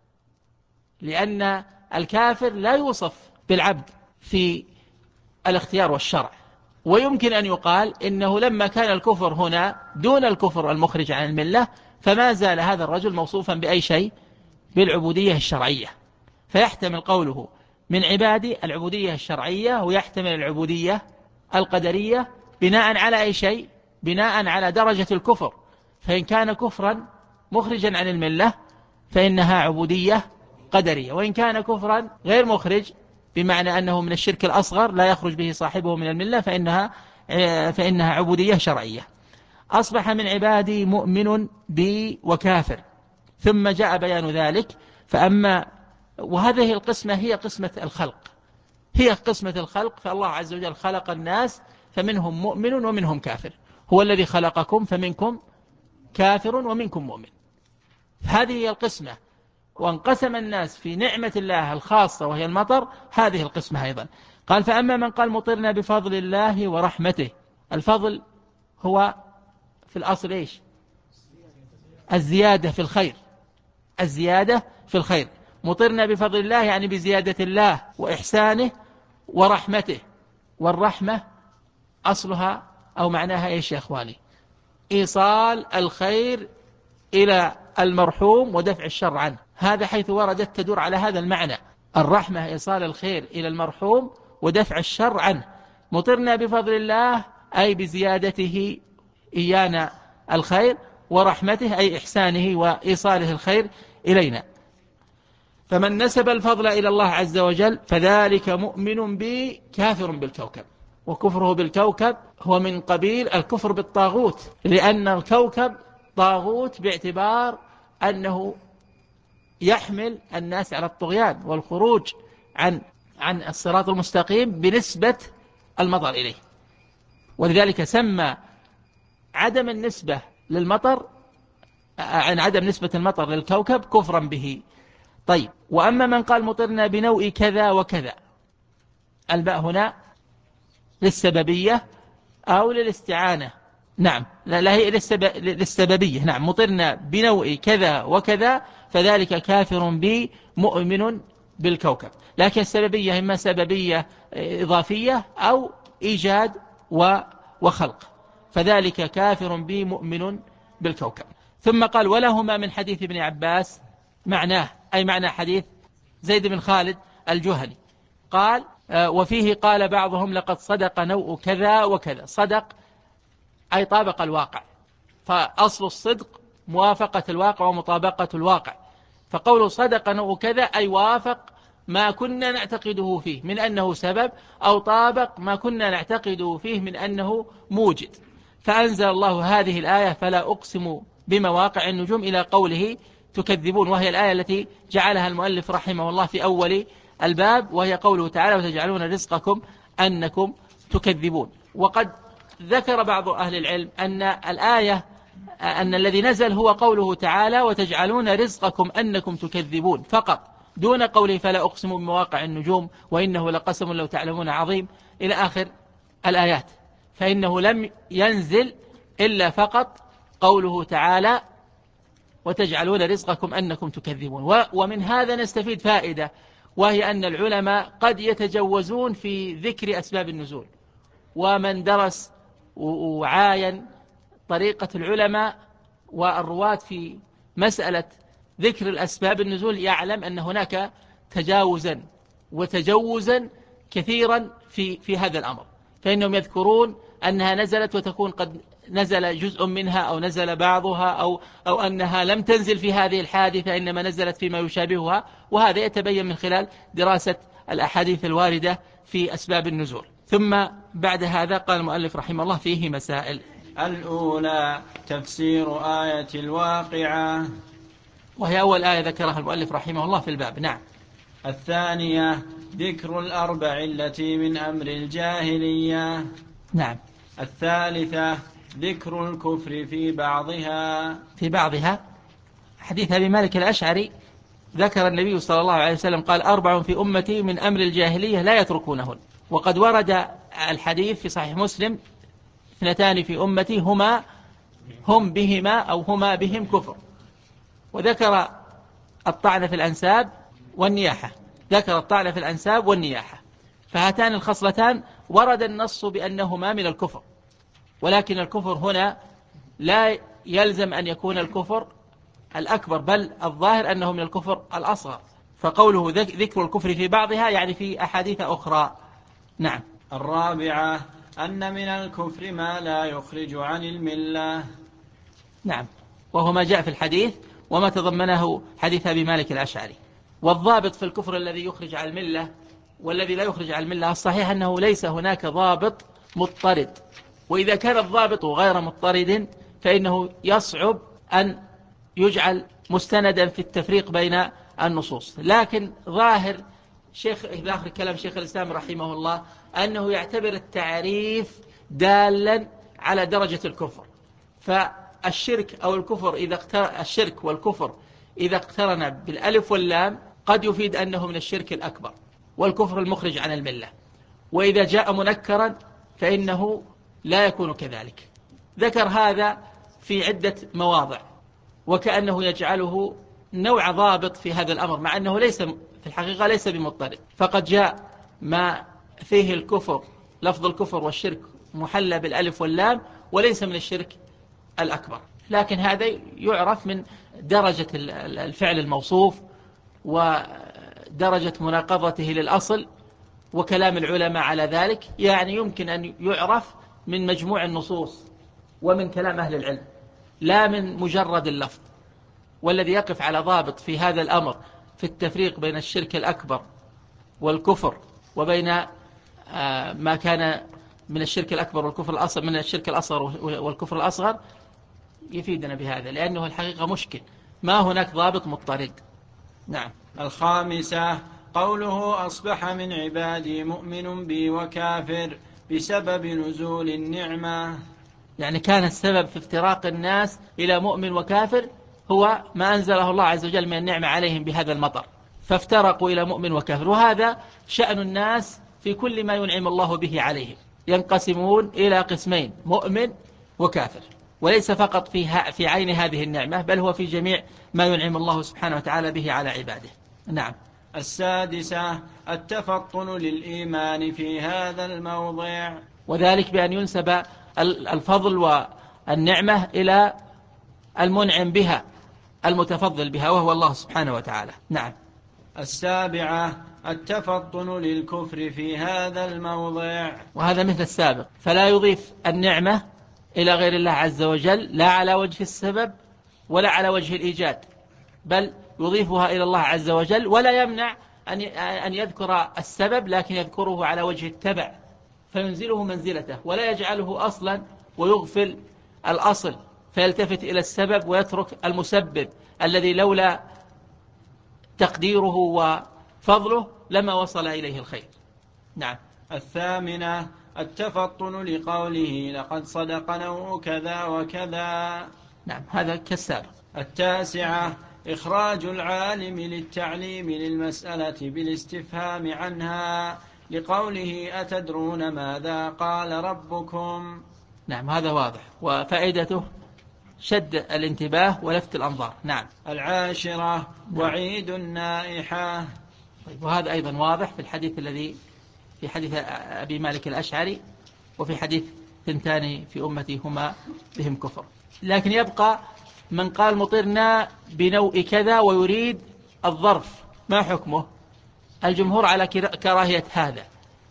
لأن الكافر لا يوصف بالعبد في الاختيار والشرع. ويمكن أن يقال إنه لما كان الكفر هنا دون الكفر المخرج عن الملة، فما زال هذا الرجل موصوفا بأي شيء؟ بالعبودية الشرعية. فيحتمل قوله من عبادي العبودية الشرعية، ويحتمل العبودية القدرية، بناء على أي شيء؟ بناء على درجة الكفر. فإن كان كفرا مخرجا عن الملة فإنها عبودية قدرية، وإن كان كفرا غير مخرج بمعنى أنه من الشرك الأصغر لا يخرج به صاحبه من الملة فإنها عبودية شرعية. أصبح من عبادي مؤمن بي وكافر. ثم جاء بيان ذلك. وهذه القسمة هي قسمة الخلق. فالله عز وجل خلق الناس فمنهم مؤمن ومنهم كافر. هو الذي خلقكم فمنكم كافر ومنكم مؤمن. هذه هي القسمة. وانقسم الناس في نعمة الله الخاصة وهي المطر، هذه القسمة أيضا. قال فأما من قال مطرنا بفضل الله ورحمته. الفضل هو في الأصل إيش؟ الزيادة في الخير. مطرنا بفضل الله يعني بزيادة الله وإحسانه ورحمته. والرحمة أصلها أو معناها إيش يا أخواني؟ إيصال الخير إلى المرحوم ودفع الشر عنه. هذا حيث وردت تدور على هذا المعنى. الرحمة إيصال الخير إلى المرحوم ودفع الشر عنه. مطرنا بفضل الله أي بزيادته إيانا الخير، ورحمته أي إحسانه وإيصاله الخير إلينا. فمن نسب الفضل إلى الله عز وجل فذلك مؤمن بي كافر بالكوكب. وكفره بالكوكب هو من قبيل الكفر بالطاغوت، لأن الكوكب طاغوت باعتبار أنه يحمل الناس على الطغيان والخروج عن الصراط المستقيم بنسبة المطر إليه. ولذلك سمى عدم النسبة للمطر عن عدم نسبة المطر للكوكب كفرا به. طيب، وأما من قال مطرنا بنوء كذا وكذا، الباء هنا للسببية أو للاستعانة. نعم، لا هي للسببية. نعم، مطرنا بنوء كذا وكذا فذلك كافر بي مؤمن بالكوكب. لكن السببية إما سببية إضافية أو إيجاد وخلق، فذلك كافر بي مؤمن بالكوكب. ثم قال ولهما من حديث ابن عباس معناه، أي معنى حديث زيد بن خالد الجهني. قال وفيه قال بعضهم لقد صدق نوء كذا وكذا. صدق أي طابق الواقع، فأصل الصدق موافقة الواقع ومطابقة الواقع، فقول صدق أو كذا أي وافق ما كنا نعتقده فيه من أنه سبب، أو طابق ما كنا نعتقده فيه من أنه موجد. فأنزل الله هذه الآية فلا أقسم بمواقع النجوم إلى قوله تكذبون، وهي الآية التي جعلها المؤلف رحمه الله في أول الباب، وهي قوله تعالى وتجعلون رزقكم أنكم تكذبون. وقد ذكر بعض أهل العلم أن الآية أن الذي نزل هو قوله تعالى وتجعلون رزقكم أنكم تكذبون فقط، دون قوله فلا أقسم بمواقع النجوم وإنه لقسم لو تعلمون عظيم إلى آخر الآيات، فإنه لم ينزل إلا فقط قوله تعالى وتجعلون رزقكم أنكم تكذبون. ومن هذا نستفيد فائدة، وهي أن العلماء قد يتجوزون في ذكر أسباب النزول، ومن درس وعاين طريقة العلماء والرواة في مسألة ذكر الأسباب النزول يعلم أن هناك تجاوزا وتجوزا كثيرا في هذا الأمر، فإنهم يذكرون أنها نزلت وتكون قد نزل جزء منها أو نزل بعضها أو أنها لم تنزل في هذه الحادثة إنما نزلت فيما يشابهها، وهذا يتبين من خلال دراسة الأحاديث الواردة في أسباب النزول. ثم بعد هذا قال المؤلف رحمه الله فيه مسائل.
الأولى تفسير آية الواقعة،
وهي أول آية ذكرها المؤلف رحمه الله في الباب. نعم.
الثانية ذكر الأربع التي من أمر الجاهلية.
نعم.
الثالثة ذكر الكفر في بعضها.
حديث أبي مالك الأشعري ذكر النبي صلى الله عليه وسلم قال 4 في أمتي من أمر الجاهلية لا يتركونهن. وقد ورد الحديث في صحيح مسلم 2 في أمتي هم بهم كفر. وذكر الطعن في الأنساب والنياحة، فهاتان الخصلتان ورد النص بأنهما من الكفر، ولكن الكفر هنا لا يلزم أن يكون الكفر الأكبر، بل الظاهر أنه من الكفر الأصغر، فقوله ذكر الكفر في بعضها يعني في أحاديث أخرى. نعم.
الرابعة أن من الكفر ما لا يخرج عن الملة.
نعم، وهو ما جاء في الحديث وما تضمنه حديث أبي مالك الأشعري. والضابط في الكفر الذي يخرج عن الملة والذي لا يخرج عن الملة الصحيح أنه ليس هناك ضابط مضطرد، وإذا كان الضابط غير مضطرد فإنه يصعب أن يجعل مستندا في التفريق بين النصوص. لكن ظاهر كلام شيخ الإسلام رحمه الله أنه يعتبر التعريف دالا على درجة الكفر، فالشرك أو الكفر الشرك والكفر إذا اقترن بالألف واللام قد يفيد أنه من الشرك الأكبر والكفر المخرج عن الملة، وإذا جاء منكرا فإنه لا يكون كذلك. ذكر هذا في عدة مواضع، وكأنه يجعله نوع ضابط في هذا الأمر، مع أنه ليس في الحقيقة ليس بمضطرد. فقد جاء ما فيه الكفر لفظ الكفر والشرك محلى بالألف واللام وليس من الشرك الأكبر، لكن هذا يعرف من درجة الفعل الموصوف ودرجة مناقضته للأصل وكلام العلماء على ذلك، يعني يمكن أن يعرف من مجموع النصوص ومن كلام أهل العلم لا من مجرد اللفظ. والذي يقف على ضابط في هذا الأمر في التفريق بين الشرك الأكبر والكفر وبين ما كان من الشرك الأكبر والكفر الأصغر من الشرك الأصغر والكفر الأصغر يفيدنا بهذا، لأنه الحقيقة مشكل، ما هناك ضابط مضطرد. نعم.
الخامسة قوله أصبح من عبادي مؤمن بي وكافر بسبب نزول النعمة،
يعني كان السبب في افتراق الناس إلى مؤمن وكافر هو ما أنزله الله عز وجل من النعمة عليهم بهذا المطر، فافترقوا إلى مؤمن وكافر. وهذا شأن الناس في كل ما ينعم الله به عليهم، ينقسمون إلى قسمين مؤمن وكافر، وليس فقط في عين هذه النعمة، بل هو في جميع ما ينعم الله سبحانه وتعالى به على عباده. نعم.
السادسة التفطن للإيمان في هذا الموضع،
وذلك بأن ينسب الفضل والنعمة إلى المنعم بها المتفضل بها وهو الله سبحانه وتعالى. نعم.
السابعة التفطن للكفر في هذا الموضع،
وهذا مثل السابق، فلا يضيف النعمة إلى غير الله عز وجل لا على وجه السبب ولا على وجه الإيجاد، بل يضيفها إلى الله عز وجل، ولا يمنع أن يذكر السبب، لكن يذكره على وجه التبع فينزله منزلته، ولا يجعله أصلا ويغفل الأصل فيلتفت إلى السبب ويترك المسبب الذي لولا تقديره وفضله لما وصل إليه الخير. نعم.
الثامنة التفطن لقوله لقد صدق نوع كذا وكذا.
نعم، هذا كالسابق.
التاسعة إخراج العالم للتعليم للمسألة بالاستفهام عنها لقوله أتدرون ماذا قال ربكم.
نعم، هذا واضح، وفائدته شد الانتباه ولفت الأنظار. نعم.
العاشرة وعيد النائحة.
وهذا أيضا واضح في الحديث الذي في حديث أبي مالك الأشعري، وفي حديث ثنتان في أمتي هما بهم كفر. لكن يبقى من قال مطرنا بنوء كذا ويريد الظرف، ما حكمه؟ الجمهور على كراهية هذا،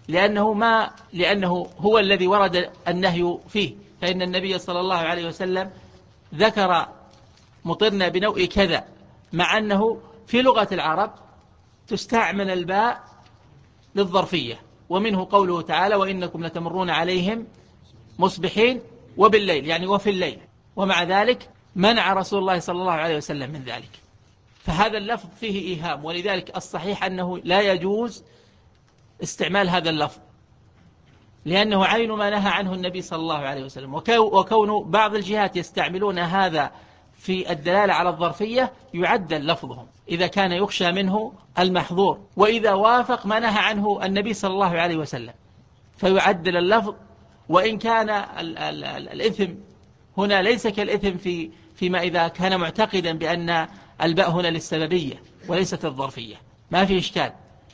لأنه هو الذي ورد النهي فيه، فإن النبي صلى الله عليه وسلم ذكر مطرنا بنوء كذا، مع أنه في لغة العرب تستعمل الباء للظرفية، ومنه قوله تعالى وإنكم لتمرون عليهم مصبحين وبالليل، يعني وفي الليل، ومع ذلك منع رسول الله صلى الله عليه وسلم من ذلك. فهذا اللفظ فيه إيهام، ولذلك الصحيح أنه لا يجوز استعمال هذا اللفظ، لأنه عين ما نهى عنه النبي صلى الله عليه وسلم. وكون بعض الجهات يستعملون هذا في الدلالة على الظرفية يعدل لفظهم إذا كان يخشى منه المحظور، وإذا وافق ما نهى عنه النبي صلى الله عليه وسلم فيعدل اللفظ، وإن كان الإثم هنا ليس كالإثم فيما إذا كان معتقدا بأن الباء هنا للسببية وليست الظرفية، ما في إشكال،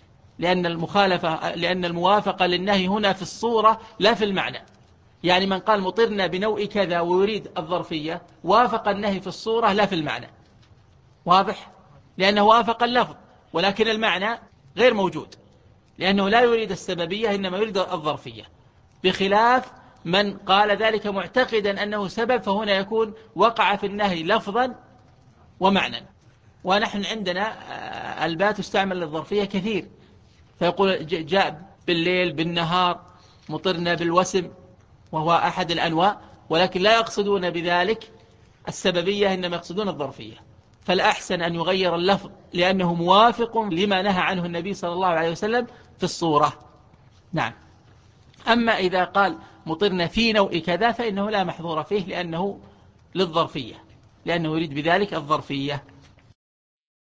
لأن الموافقة للنهي هنا في الصورة لا في المعنى. يعني من قال مطرنا بنوء كذا ويريد الظرفية وافق النهي في الصورة لا في المعنى، واضح؟ لأنه وافق اللفظ ولكن المعنى غير موجود، لأنه لا يريد السببية إنما يريد الظرفية، بخلاف من قال ذلك معتقدا أنه سبب، فهنا يكون وقع في النهي لفظا ومعنى. ونحن عندنا الباء تستعمل للظرفية كثير، فيقول جاء بالليل بالنهار، مطرنا بالوسم، وهو أحد الأنواع، ولكن لا يقصدون بذلك السببية، إنما يقصدون الظرفية. فالأحسن أن يغير اللفظ لأنه موافق لما نهى عنه النبي صلى الله عليه وسلم في الصورة. نعم. أما إذا قال مطرنا في نوء كذا فإنه لا محظور فيه، لأنه للظرفية، لأنه يريد بذلك الظرفية.